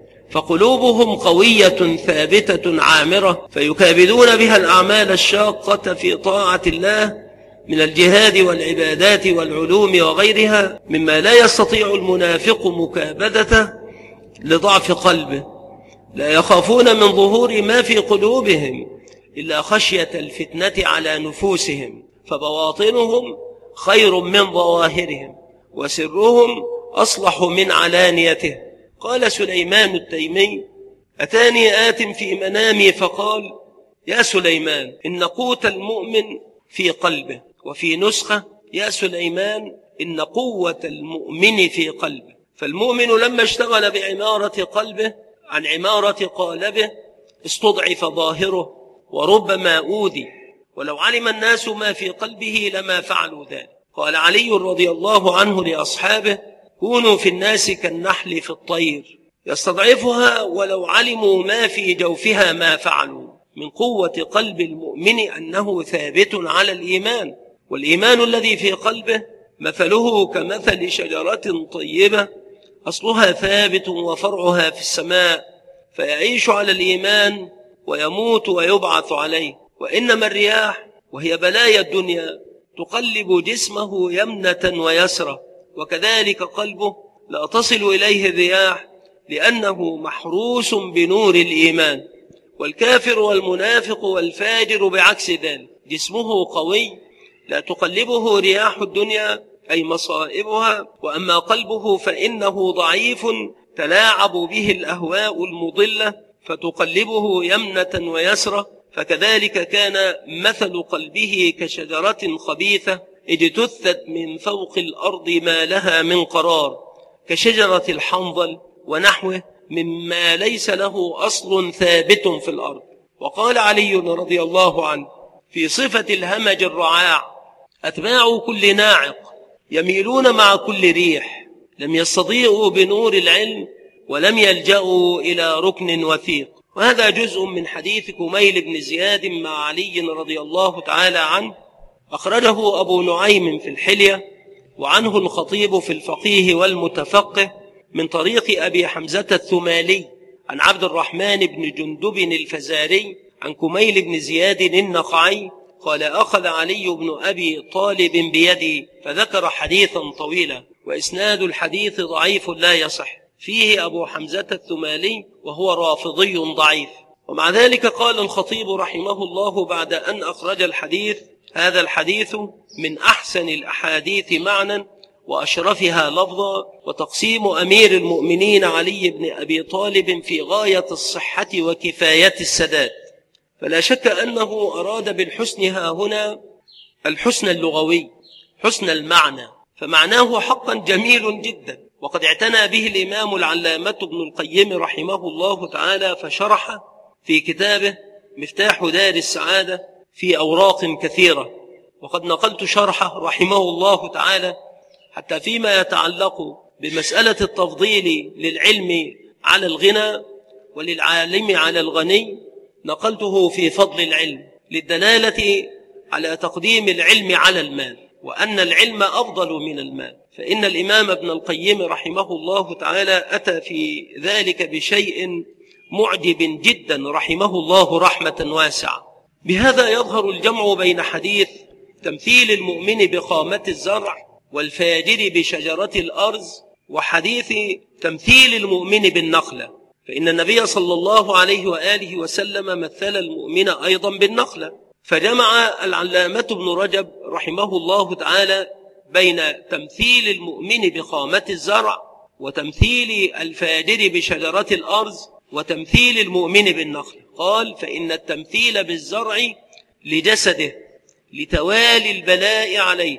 فقلوبهم قوية ثابتة عامرة، فيكابدون بها الأعمال الشاقة في طاعة الله من الجهاد والعبادات والعلوم وغيرها، مما لا يستطيع المنافق مكابدته لضعف قلبه. لا يخافون من ظهور ما في قلوبهم إلا خشية الفتنة على نفوسهم، فبواطنهم خير من ظواهرهم، وسرهم أصلح من علانيته. قال سليمان التيمي: أتاني آت في منامي فقال: يا سليمان إن قوت المؤمن في قلبه. وفي نسخة: يا سليمان إن قوة المؤمن في قلبه. فالمؤمن لما اشتغل بعمارة قلبه عن عمارة قالبه استضعف ظاهره وربما أوذي، ولو علم الناس ما في قلبه لما فعلوا ذلك. قال علي رضي الله عنه لأصحابه: كونوا في الناس كالنحل في الطير، يستضعفها ولو علموا ما في جوفها ما فعلوا. من قوة قلب المؤمن أنه ثابت على الإيمان، والإيمان الذي في قلبه مثله كمثل شجرة طيبة أصلها ثابت وفرعها في السماء، فيعيش على الإيمان ويموت ويبعث عليه. وإنما الرياح وهي بلايا الدنيا تقلب جسمه يمنة ويسرى، وكذلك قلبه لا تصل إليه الرياح لأنه محروس بنور الإيمان. والكافر والمنافق والفاجر بعكس ذلك، جسمه قوي لا تقلبه رياح الدنيا أي مصائبها، وأما قلبه فإنه ضعيف تلاعب به الأهواء المضلة فتقلبه يمنة ويسرى. فكذلك كان مثل قلبه كشجرة خبيثة اجتثت من فوق الأرض ما لها من قرار، كشجرة الحنظل ونحوه مما ليس له أصل ثابت في الأرض. وقال علي رضي الله عنه في صفة الهمج الرعاع: أتباع كل ناعق يميلون مع كل ريح، لم يستضيئوا بنور العلم ولم يلجأوا إلى ركن وثيق. وهذا جزء من حديث كميل بن زياد مع علي رضي الله تعالى عنه، أخرجه أبو نعيم في الحلية، وعنه الخطيب في الفقيه والمتفقه من طريق أبي حمزة الثمالي عن عبد الرحمن بن جندب الفزاري عن كميل بن زياد النخعي قال: أخذ علي بن أبي طالب بيدي فذكر حديثا طويلا، وإسناد الحديث ضعيف لا يصح، فيه أبو حمزة الثمالي وهو رافضي ضعيف. ومع ذلك قال الخطيب رحمه الله بعد أن أخرج الحديث: هذا الحديث من أحسن الأحاديث معنى وأشرفها لفظا، وتقسيم أمير المؤمنين علي بن أبي طالب في غاية الصحة وكفاية السداد. فلا شك أنه أراد بالحسن ها هنا الحسن اللغوي، حسن المعنى، فمعناه حقا جميل جدا، وقد اعتنى به الإمام العلامة ابن القيم رحمه الله تعالى فشرح في كتابه مفتاح دار السعادة في أوراق كثيرة. وقد نقلت شرحه رحمه الله تعالى حتى فيما يتعلق بمسألة التفضيل للعلم على الغنى وللعالم على الغني، نقلته في فضل العلم للدلالة على تقديم العلم على المال، وأن العلم أفضل من المال. فإن الإمام ابن القيم رحمه الله تعالى أتى في ذلك بشيء معجب جدا رحمه الله رحمة واسعة. بهذا يظهر الجمع بين حديث تمثيل المؤمن بخامة الزرع والفاجر بشجرة الأرز وحديث تمثيل المؤمن بالنخلة، فإن النبي صلى الله عليه وآله وسلم مثل المؤمن أيضا بالنخلة. فجمع العلامة ابن رجب رحمه الله تعالى بين تمثيل المؤمن بخامة الزرع وتمثيل الفاجر بشجرة الأرز وتمثيل المؤمن بالنخل. قال: فإن التمثيل بالزرع لجسده لتوالي البلاء عليه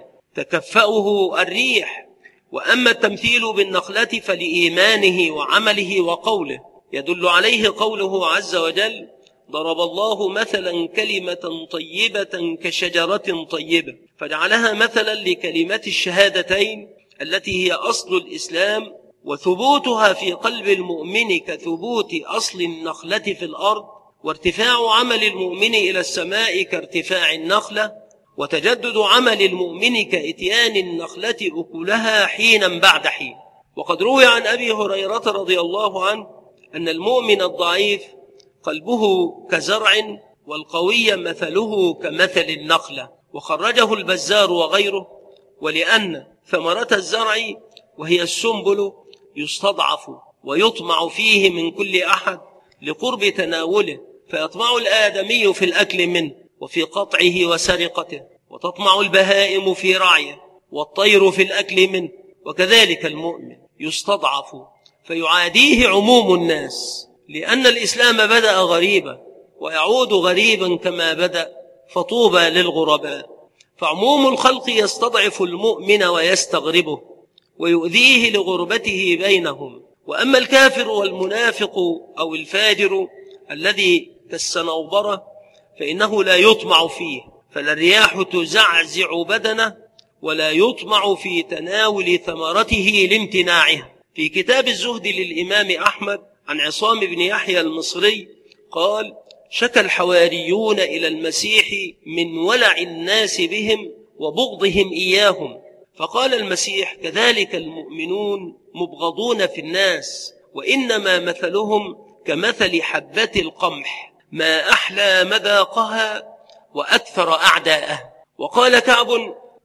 تكفأه الريح، وأما التمثيل بالنخلة فلإيمانه وعمله وقوله، يدل عليه قوله عز وجل: ضرب الله مثلا كلمة طيبة كشجرة طيبة، فجعلها مثلا لكلمة الشهادتين التي هي أصل الإسلام، وثبوتها في قلب المؤمن كثبوت أصل النخلة في الأرض، وارتفاع عمل المؤمن إلى السماء كارتفاع النخلة، وتجدد عمل المؤمن كإتيان النخلة أكلها حينا بعد حين. وقد روي عن أبي هريرة رضي الله عنه أن المؤمن الضعيف قلبه كزرع، والقوي مثله كمثل النخلة، وخرجه البزار وغيره. ولأن ثمرة الزرع وهي السنبل يستضعف ويطمع فيه من كل أحد لقرب تناوله، فيطمع الآدمي في الأكل منه وفي قطعه وسرقته، وتطمع البهائم في رعيه والطير في الأكل منه. وكذلك المؤمن يستضعف فيعاديه عموم الناس، لأن الإسلام بدأ غريبا ويعود غريبا كما بدأ، فطوبى للغرباء. فعموم الخلق يستضعف المؤمن ويستغربه ويؤذيه لغربته بينهم. وأما الكافر والمنافق أو الفاجر الذي كالصنوبرة فإنه لا يطمع فيه، فلا الرياح تزعزع بدنه ولا يطمع في تناول ثمرته لامتناعها. في كتاب الزهد للإمام أحمد عن عصام بن يحيى المصري قال: شكى الحواريون إلى المسيح من ولع الناس بهم وبغضهم إياهم، فقال المسيح: كذلك المؤمنون مبغضون في الناس، وإنما مثلهم كمثل حبة القمح، ما أحلى مذاقها وأكثر أعداءها. وقال كعب: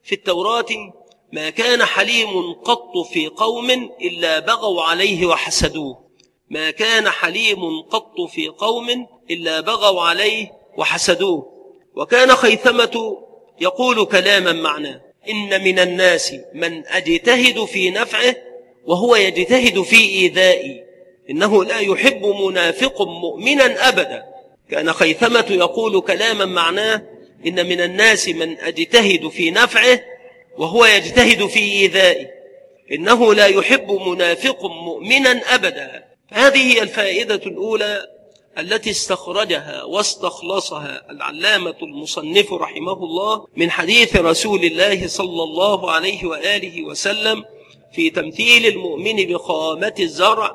في التوراة: ما كان حليم قط في قوم إلا بغوا عليه وحسدوه. ما كان حليم قط في قوم إلا بغوا عليه وحسدوه. وكان خيثمة يقول كلاما معناه: إن من الناس من أجتهد في نفعه وهو يجتهد في إيذائي، إنه لا يحب منافق مؤمنا أبدا. كان خيثمة يقول كلاما معناه: إن من الناس من أجتهد في نفعه وهو يجتهد في إيذائي، إنه لا يحب منافق مؤمنا أبدا. هذه هي الفائدة الأولى التي استخرجها واستخلصها العلامة المصنف رحمه الله من حديث رسول الله صلى الله عليه وآله وسلم في تمثيل المؤمن بخامة الزرع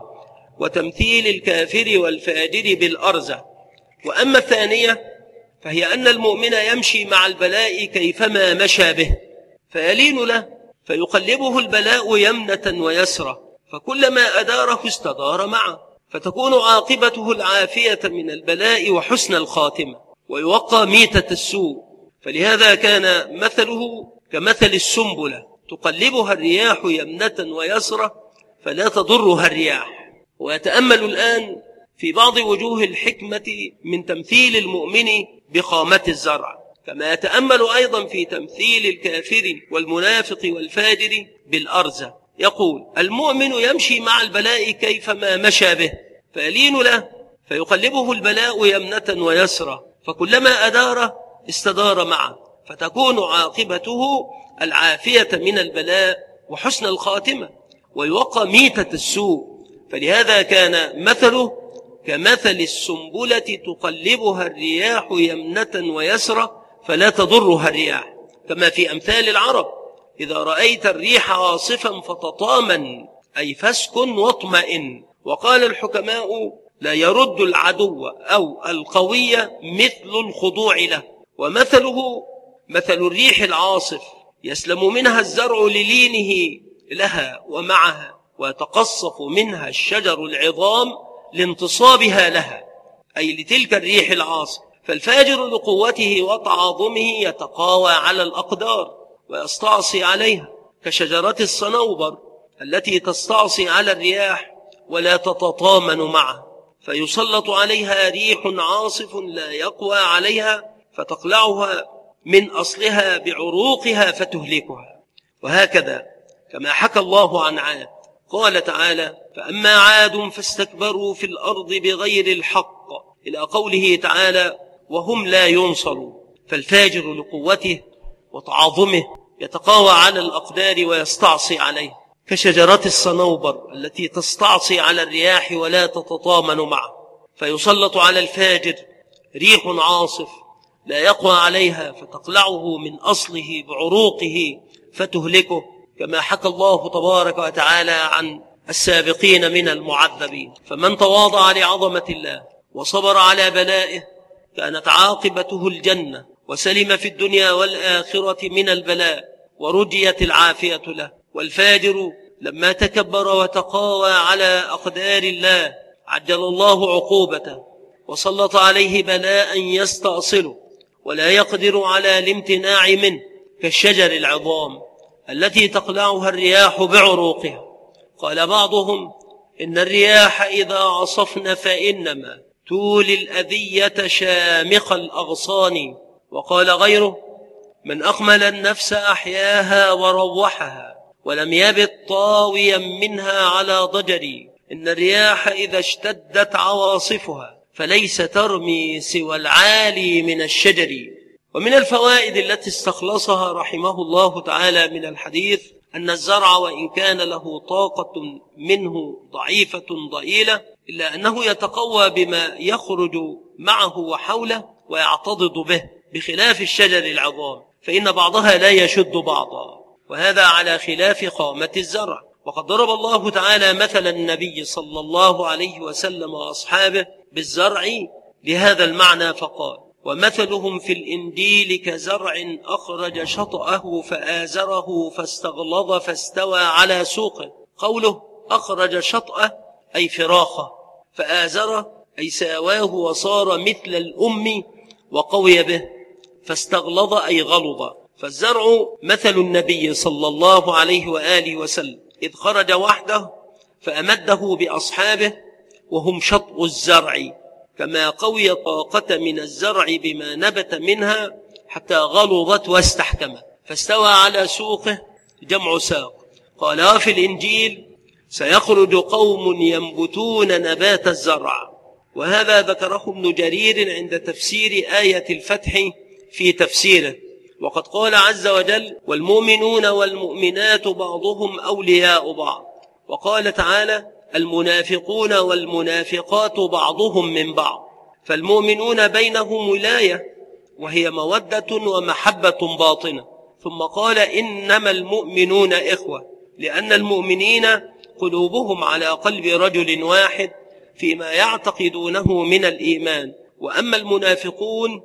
وتمثيل الكافر والفاجر بالأرزة. وأما الثانية فهي أن المؤمن يمشي مع البلاء كيفما مشى به، فيلين له، فيقلبه البلاء يمنة ويسرة، فكلما أداره استدار معه، فتكون عاقبته العافية من البلاء وحسن الخاتمة، ويوقى ميتة السوء. فلهذا كان مثله كمثل السنبلة تقلبها الرياح يمنة ويسرة فلا تضرها الرياح. ويتأمل الآن في بعض وجوه الحكمة من تمثيل المؤمن بخامة الزرع، كما يتأمل أيضا في تمثيل الكافر والمنافق والفاجر بالأرزة. يقول: المؤمن يمشي مع البلاء كيفما مشى به، فيلين له، فيقلبه البلاء يمنة ويسرة، فكلما أداره استدار معه، فتكون عاقبته العافية من البلاء وحسن الخاتمة، ويوقى ميتة السوء. فلهذا كان مثله كمثل السنبلة تقلبها الرياح يمنة ويسرة فلا تضرها الرياح، كما في أمثال العرب: إذا رأيت الريح عاصفا فتطامن، أي فاسكن واطمئن. وقال الحكماء: لا يرد العدو أو القوي مثل الخضوع له. ومثله مثل الريح العاصف يسلم منها الزرع للينه لها ومعها، ويتقصف منها الشجر العظام لانتصابها لها، أي لتلك الريح العاصف. فالفاجر لقوته وتعاظمه يتقاوى على الأقدار ويستعصي عليها، كشجرة الصنوبر التي تستعصي على الرياح ولا تتطامن معها، فيسلط عليها ريح عاصف لا يقوى عليها فتقلعها من أصلها بعروقها فتهلكها. وهكذا كما حكى الله عن عاد، قال تعالى: فأما عاد فاستكبروا في الأرض بغير الحق، إلى قوله تعالى: وهم لا ينصرون. فالفاجر لقوته وتعاظمه يتقاوى على الأقدار ويستعصي عليه، كشجرة الصنوبر التي تستعصي على الرياح ولا تتطامن معه، فيسلط على الفاجر ريح عاصف لا يقوى عليها فتقلعه من أصله بعروقه فتهلكه، كما حكى الله تبارك وتعالى عن السابقين من المعذبين. فمن تواضع لعظمة الله وصبر على بلائه كانت عاقبته الجنة، وسلم في الدنيا والآخرة من البلاء ورجيت العافية له. والفاجر لما تكبر وتقاوى على أقدار الله عجل الله عقوبته وسلط عليه بلاء يستأصله ولا يقدر على الامتناع منه، كالشجر العظام التي تقلعها الرياح بعروقها. قال بعضهم: إن الرياح إذا عصفن فإنما تولي الأذية شامخ الأغصان. وقال غيره: من أقمل النفس أحياها وروحها ولم يبت طاويا منها على ضجر. إن الرياح إذا اشتدت عواصفها فليس ترمي سوى العالي من الشجر. ومن الفوائد التي استخلصها رحمه الله تعالى من الحديث أن الزرع وإن كان له طاقة منه ضعيفة ضئيلة إلا أنه يتقوى بما يخرج معه وحوله ويعتضد به، بخلاف الشجر العظام فإن بعضها لا يشد بعضا، وهذا على خلاف خامة الزرع. وقد ضرب الله تعالى مثل النبي صلى الله عليه وسلم وأصحابه بالزرع لهذا المعنى فقال: ومثلهم في الإنجيل كزرع أخرج شطأه فآزره فاستغلظ فاستوى على سوقه. قوله أخرج شطأه أي فراخه، فآزره أي ساواه وصار مثل الأم وقوي به، فاستغلظ أي غلظ. فالزرع مثل النبي صلى الله عليه وآله وسلم إذ خرج وحده فأمده بأصحابه وهم شطء الزرع، كما قوي طاقة من الزرع بما نبت منها حتى غلظت واستحكمت فاستوى على سوقه، جمع ساق. قال في الإنجيل: سيخرج قوم ينبتون نبات الزرع. وهذا ذكره ابن جرير عند تفسير آية الفتح في تفسيره. وقد قال عز وجل: والمؤمنون والمؤمنات بعضهم أولياء بعض. وقال تعالى: المنافقون والمنافقات بعضهم من بعض. فالمؤمنون بينهم ولاية وهي مودة ومحبة باطنة. ثم قال: إنما المؤمنون إخوة، لأن المؤمنين قلوبهم على قلب رجل واحد فيما يعتقدونه من الإيمان، وأما المنافقون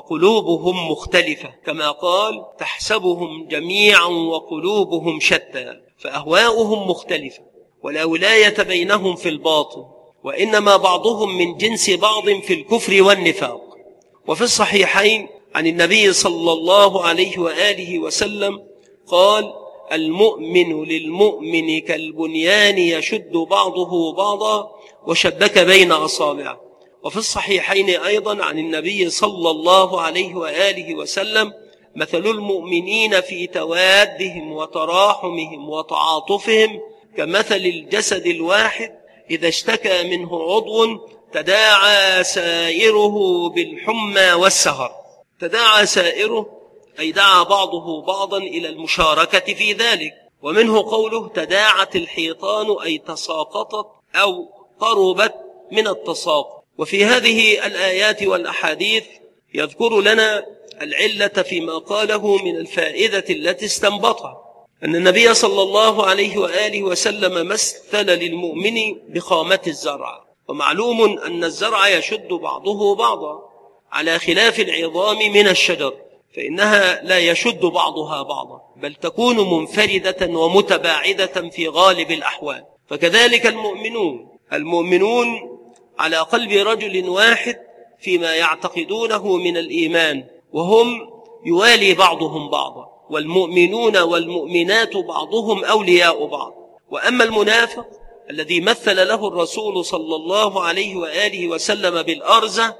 فقلوبهم مختلفة، كما قال: تحسبهم جميعا وقلوبهم شتى. فأهواؤهم مختلفة ولا ولاية بينهم في الباطن، وإنما بعضهم من جنس بعض في الكفر والنفاق. وفي الصحيحين عن النبي صلى الله عليه وآله وسلم قال: المؤمن للمؤمن كالبنيان يشد بعضه بعضا وشبك بين أصابعه. وفي الصحيحين أيضا عن النبي صلى الله عليه وآله وسلم: مثل المؤمنين في توادهم وتراحمهم وتعاطفهم كمثل الجسد الواحد إذا اشتكى منه عضو تداعى سائره بالحمى والسهر. تداعى سائره أي دعا بعضه بعضا إلى المشاركة في ذلك. ومنه قوله: تداعت الحيطان أي تساقطت أو قربت من التساقط. وفي هذه الآيات والأحاديث يذكر لنا العلة فيما قاله من الفائدة التي استنبطها، أن النبي صلى الله عليه وآله وسلم مثل للمؤمن بخامة الزرع. ومعلوم أن الزرع يشد بعضه بعضا على خلاف العظام من الشجر، فإنها لا يشد بعضها بعضا بل تكون منفردة ومتباعدة في غالب الأحوال. فكذلك المؤمنون على قلب رجل واحد فيما يعتقدونه من الإيمان، وهم يوالي بعضهم بعضا. والمؤمنون والمؤمنات بعضهم أولياء بعض. وأما المنافق الذي مثل له الرسول صلى الله عليه وآله وسلم بالأرزة،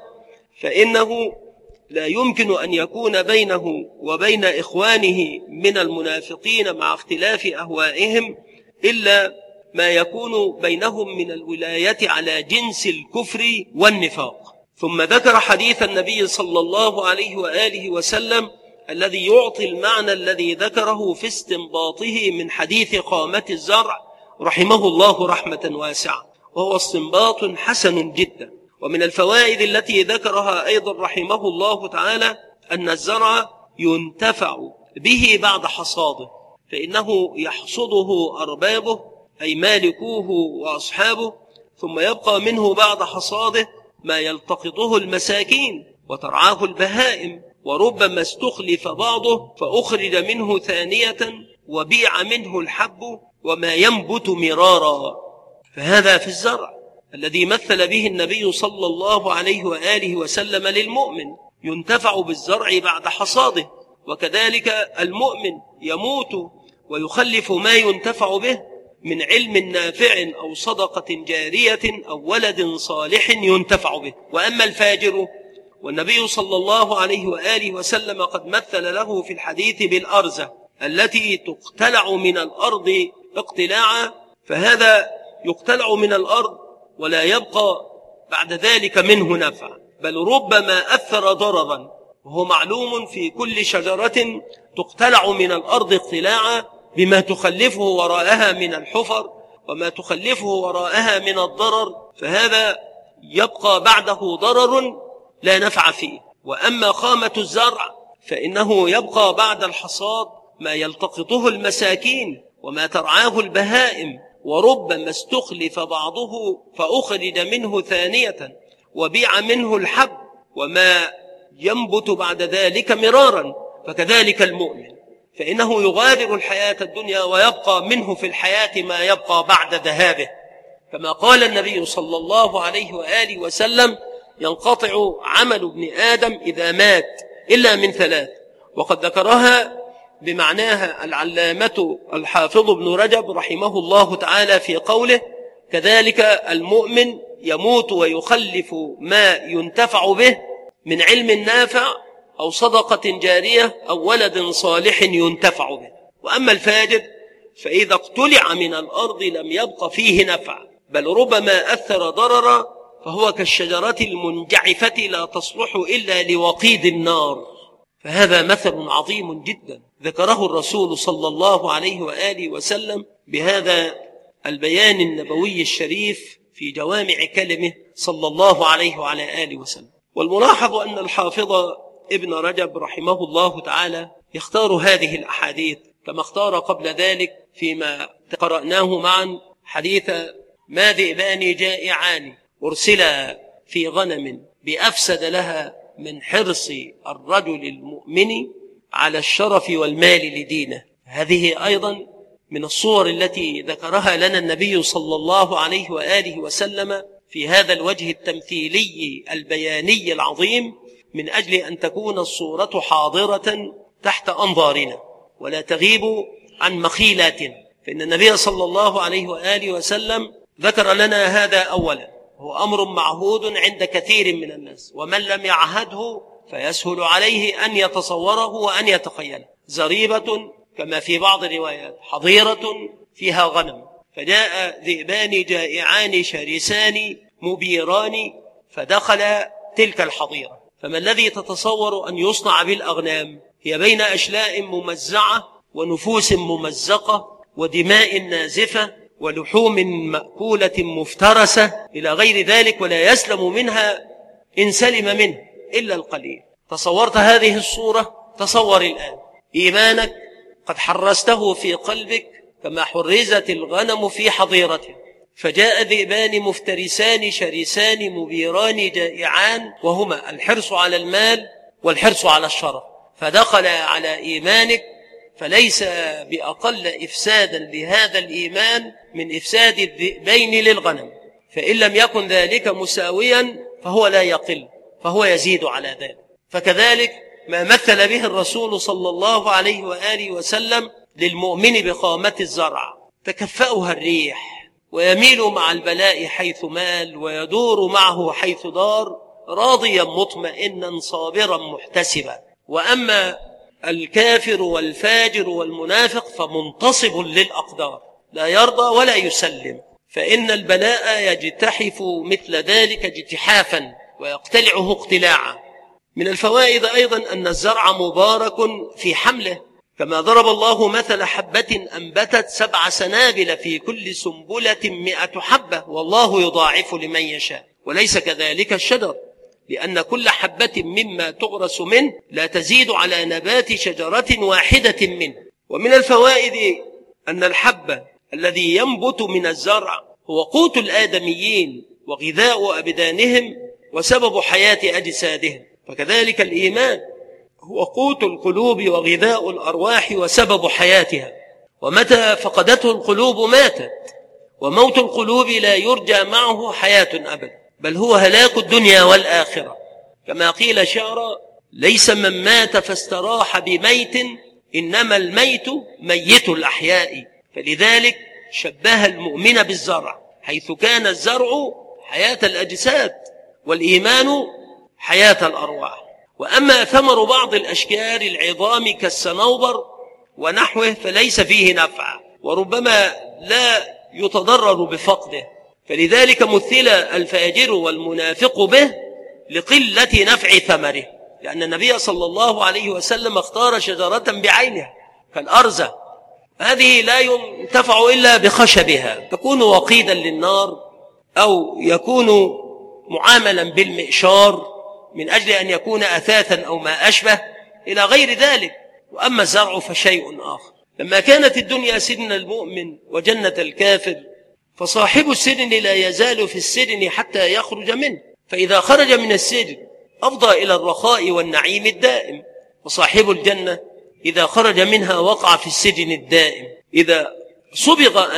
فإنه لا يمكن أن يكون بينه وبين إخوانه من المنافقين مع اختلاف أهوائهم إلا ما يكون بينهم من الولاية على جنس الكفر والنفاق. ثم ذكر حديث النبي صلى الله عليه وآله وسلم الذي يعطي المعنى الذي ذكره في استنباطه من حديث قامة الزرع رحمه الله رحمة واسعة، وهو استنباط حسن جدا. ومن الفوائد التي ذكرها أيضا رحمه الله تعالى أن الزرع ينتفع به بعد حصاده، فإنه يحصده أربابه أي مالكوه وأصحابه، ثم يبقى منه بعد حصاده ما يلتقطه المساكين وترعاه البهائم، وربما استخلف بعضه فأخرج منه ثانية وبيع منه الحب وما ينبت مرارا. فهذا في الزرع الذي مثل به النبي صلى الله عليه وآله وسلم للمؤمن، ينتفع بالزرع بعد حصاده. وكذلك المؤمن يموت ويخلف ما ينتفع به من علم نافع أو صدقة جارية أو ولد صالح ينتفع به. وأما الفاجر، والنبي صلى الله عليه وآله وسلم قد مثل له في الحديث بالأرزة التي تقتلع من الأرض اقتلاعا، فهذا يقتلع من الأرض ولا يبقى بعد ذلك منه نفع، بل ربما أثر ضررا. وهو معلوم في كل شجرة تقتلع من الأرض اقتلاعا بما تخلفه وراءها من الحفر وما تخلفه وراءها من الضرر، فهذا يبقى بعده ضرر لا نفع فيه. وأما خامة الزرع فإنه يبقى بعد الحصاد ما يلتقطه المساكين وما ترعاه البهائم، وربما استخلف بعضه فأخرج منه ثانية وبيع منه الحب وما ينبت بعد ذلك مرارا. فكذلك المؤمن فإنه يغادر الحياة الدنيا ويبقى منه في الحياة ما يبقى بعد ذهابه، كما قال النبي صلى الله عليه وآله وسلم: ينقطع عمل ابن آدم إذا مات إلا من ثلاث. وقد ذكرها بمعناها العلامة الحافظ ابن رجب رحمه الله تعالى في قوله: كذلك المؤمن يموت ويخلف ما ينتفع به من علم نافع أو صدقة جارية أو ولد صالح ينتفع به. وأما الفاجر فإذا اقتلع من الأرض لم يبق فيه نفع، بل ربما أثر ضررا، فهو كالشجرة المنجعفة لا تصلح إلا لوقيد النار. فهذا مثل عظيم جدا ذكره الرسول صلى الله عليه وآله وسلم بهذا البيان النبوي الشريف في جوامع كلمه صلى الله عليه وعلى آله وسلم. والملاحظ أن الحافظ ابن رجب رحمه الله تعالى يختار هذه الأحاديث كما اختار قبل ذلك فيما قرأناه معا حديث: ما ذئبان جائعان أرسلا في غنم بأفسد لها من حرص الرجل المؤمن على الشرف والمال لدينه. هذه أيضا من الصور التي ذكرها لنا النبي صلى الله عليه وآله وسلم في هذا الوجه التمثيلي البياني العظيم، من أجل أن تكون الصورة حاضرة تحت أنظارنا ولا تغيب عن مخيلاتنا. فإن النبي صلى الله عليه وآله وسلم ذكر لنا هذا أولا، هو أمر معهود عند كثير من الناس، ومن لم يعهده فيسهل عليه أن يتصوره وأن يتخيله. زريبة كما في بعض الروايات، حظيرة فيها غنم، فجاء ذئبان جائعان شرسان مبيران فدخل تلك الحظيرة. فما الذي تتصور أن يصنع بالأغنام؟ هي بين أشلاء ممزعة ونفوس ممزقة ودماء نازفة ولحوم مأكولة مفترسة إلى غير ذلك، ولا يسلم منها إن سلم منه إلا القليل. تصورت هذه الصورة؟ تصور الآن إيمانك قد حرسته في قلبك كما حرزت الغنم في حظيرته، فجاء ذئبان مفترسان شرسان مبيران جائعان، وهما الحرص على المال والحرص على الشرف، فدخل على إيمانك، فليس بأقل إفسادا لهذا الإيمان من إفساد الذئبين للغنم. فإن لم يكن ذلك مساويا فهو لا يقل، فهو يزيد على ذلك. فكذلك ما مثل به الرسول صلى الله عليه وآله وسلم للمؤمن بخامة الزرع، تكفأها الريح ويميل مع البلاء حيث مال ويدور معه حيث دار، راضيا مطمئنا صابرا محتسبا. وأما الكافر والفاجر والمنافق فمنتصب للأقدار، لا يرضى ولا يسلم، فإن البلاء يجتحف مثل ذلك اجتحافا ويقتلعه اقتلاعا. من الفوائد أيضا أن الزرع مبارك في حمله، كما ضرب الله مثل حبة أنبتت 7 سنابل في كل سنبلة 100 حبة والله يضاعف لمن يشاء. وليس كذلك الشجر، لأن كل حبة مما تغرس منه لا تزيد على نبات شجرة واحدة منه. ومن الفوائد أن الحب الذي ينبت من الزرع هو قوت الآدميين وغذاء أبدانهم وسبب حياة أجسادهم، فكذلك الإيمان هو قوت القلوب وغذاء الأرواح وسبب حياتها. ومتى فقدته القلوب ماتت، وموت القلوب لا يرجى معه حياة أبدا، بل هو هلاك الدنيا والآخرة. كما قيل شعرا: ليس من مات فاستراح بميت، إنما الميت ميت الأحياء. فلذلك شبه المؤمن بالزرع، حيث كان الزرع حياة الأجساد والإيمان حياة الأرواح. وأما ثمر بعض الأشجار العظام كالصنوبر ونحوه فليس فيه نفع، وربما لا يتضرر بفقده، فلذلك مثل الفاجر والمنافق به لقلة نفع ثمره، لأن النبي صلى الله عليه وسلم اختار شجرة بعينها كالأرزة، هذه لا ينتفع إلا بخشبها، تكون وقيدا للنار أو يكون معاملا بالمئشار من أجل أن يكون أثاثا أو ما أشبه إلى غير ذلك. وأما الزرع فشيء آخر. لما كانت الدنيا سجن المؤمن وجنة الكافر، فصاحب السجن لا يزال في السجن حتى يخرج منه، فإذا خرج من السجن أفضى إلى الرخاء والنعيم الدائم. وصاحب الجنة إذا خرج منها وقع في السجن الدائم. إذا صبغ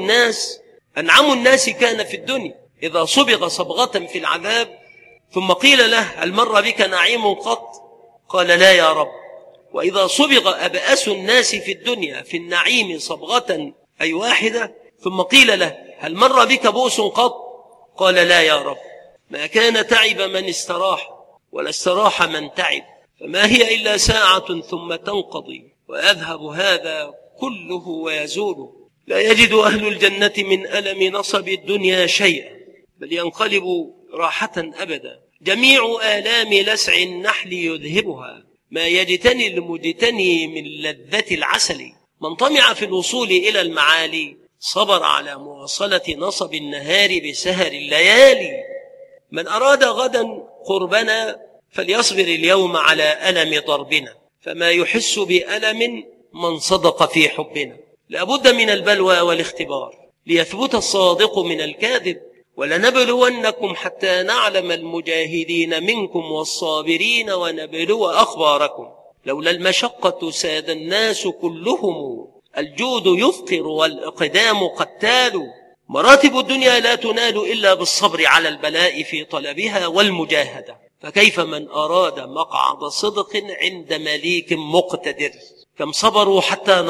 أنعم الناس كان في الدنيا، إذا صبغ صبغة في العذاب ثم قيل له: هل مر بك نعيم قط؟ قال: لا يا رب. وإذا صبغ أبأس الناس في الدنيا في النعيم صبغة أي واحدة، ثم قيل له هل مر بك بؤس قط؟ قال لا يا رب، ما كان تعب من استراح ولا استراح من تعب، فما هي إلا ساعة ثم تنقضي ويذهب هذا كله ويزول. لا يجد أهل الجنة من ألم نصب الدنيا شيئا، بل ينقلب راحة أبدا. جميع آلام لسع النحل يذهبها، ما يجتني المجتني من لذة العسل. من طمع في الوصول إلى المعالي صبر على مواصلة نصب النهار بسهر الليالي. من أراد غدا قربنا فليصبر اليوم على ألم ضربنا، فما يحس بألم من صدق في حبنا. لابد من البلوى والاختبار ليثبت الصادق من الكاذب، ولنبلونكم حتى نعلم المجاهدين منكم والصابرين ونبلو أخباركم. لولا المشقة ساد الناس كلهم، الجود يفقر والإقدام قتال. مراتب الدنيا لا تنال إلا بالصبر على البلاء في طلبها والمجاهدة، فكيف من أراد مقعد صدق عند مليك مقتدر؟ كم صبروا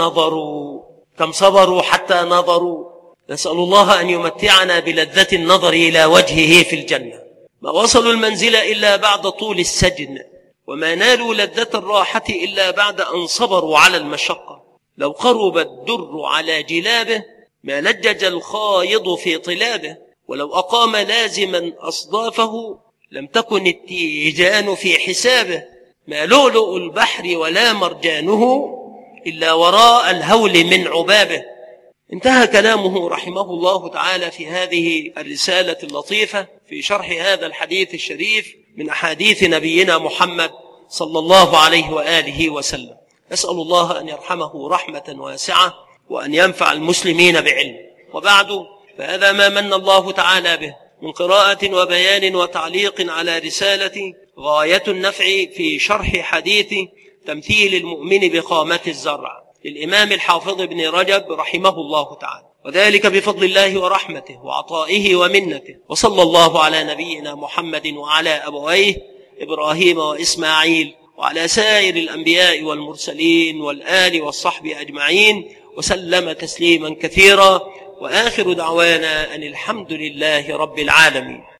حتى نظروا. نسأل الله أن يمتعنا بلذة النظر إلى وجهه في الجنة. ما وصلوا المنزل إلا بعد طول السجن، وما نالوا لذة الراحة إلا بعد أن صبروا على المشقة. لو قرب الدر على جلابه ما لجج الخايض في طلابه، ولو أقام لازما أصدافه لم تكن التيجان في حسابه. ما لؤلؤ البحر ولا مرجانه إلا وراء الهول من عبابه. انتهى كلامه رحمه الله تعالى في هذه الرسالة اللطيفة في شرح هذا الحديث الشريف من أحاديث نبينا محمد صلى الله عليه وآله وسلم. أسأل الله أن يرحمه رحمة واسعة وأن ينفع المسلمين بعلم. وبعد، فهذا ما من الله تعالى به من قراءة وبيان وتعليق على رسالة غاية النفع في شرح حديث تمثيل المؤمن بخامة الزرع للإمام الحافظ ابن رجب رحمه الله تعالى، وذلك بفضل الله ورحمته وعطائه ومنته. وصلى الله على نبينا محمد وعلى أبويه إبراهيم وإسماعيل وعلى سائر الأنبياء والمرسلين والآل والصحب أجمعين وسلم تسليما كثيرا. وآخر دعوانا أن الحمد لله رب العالمين.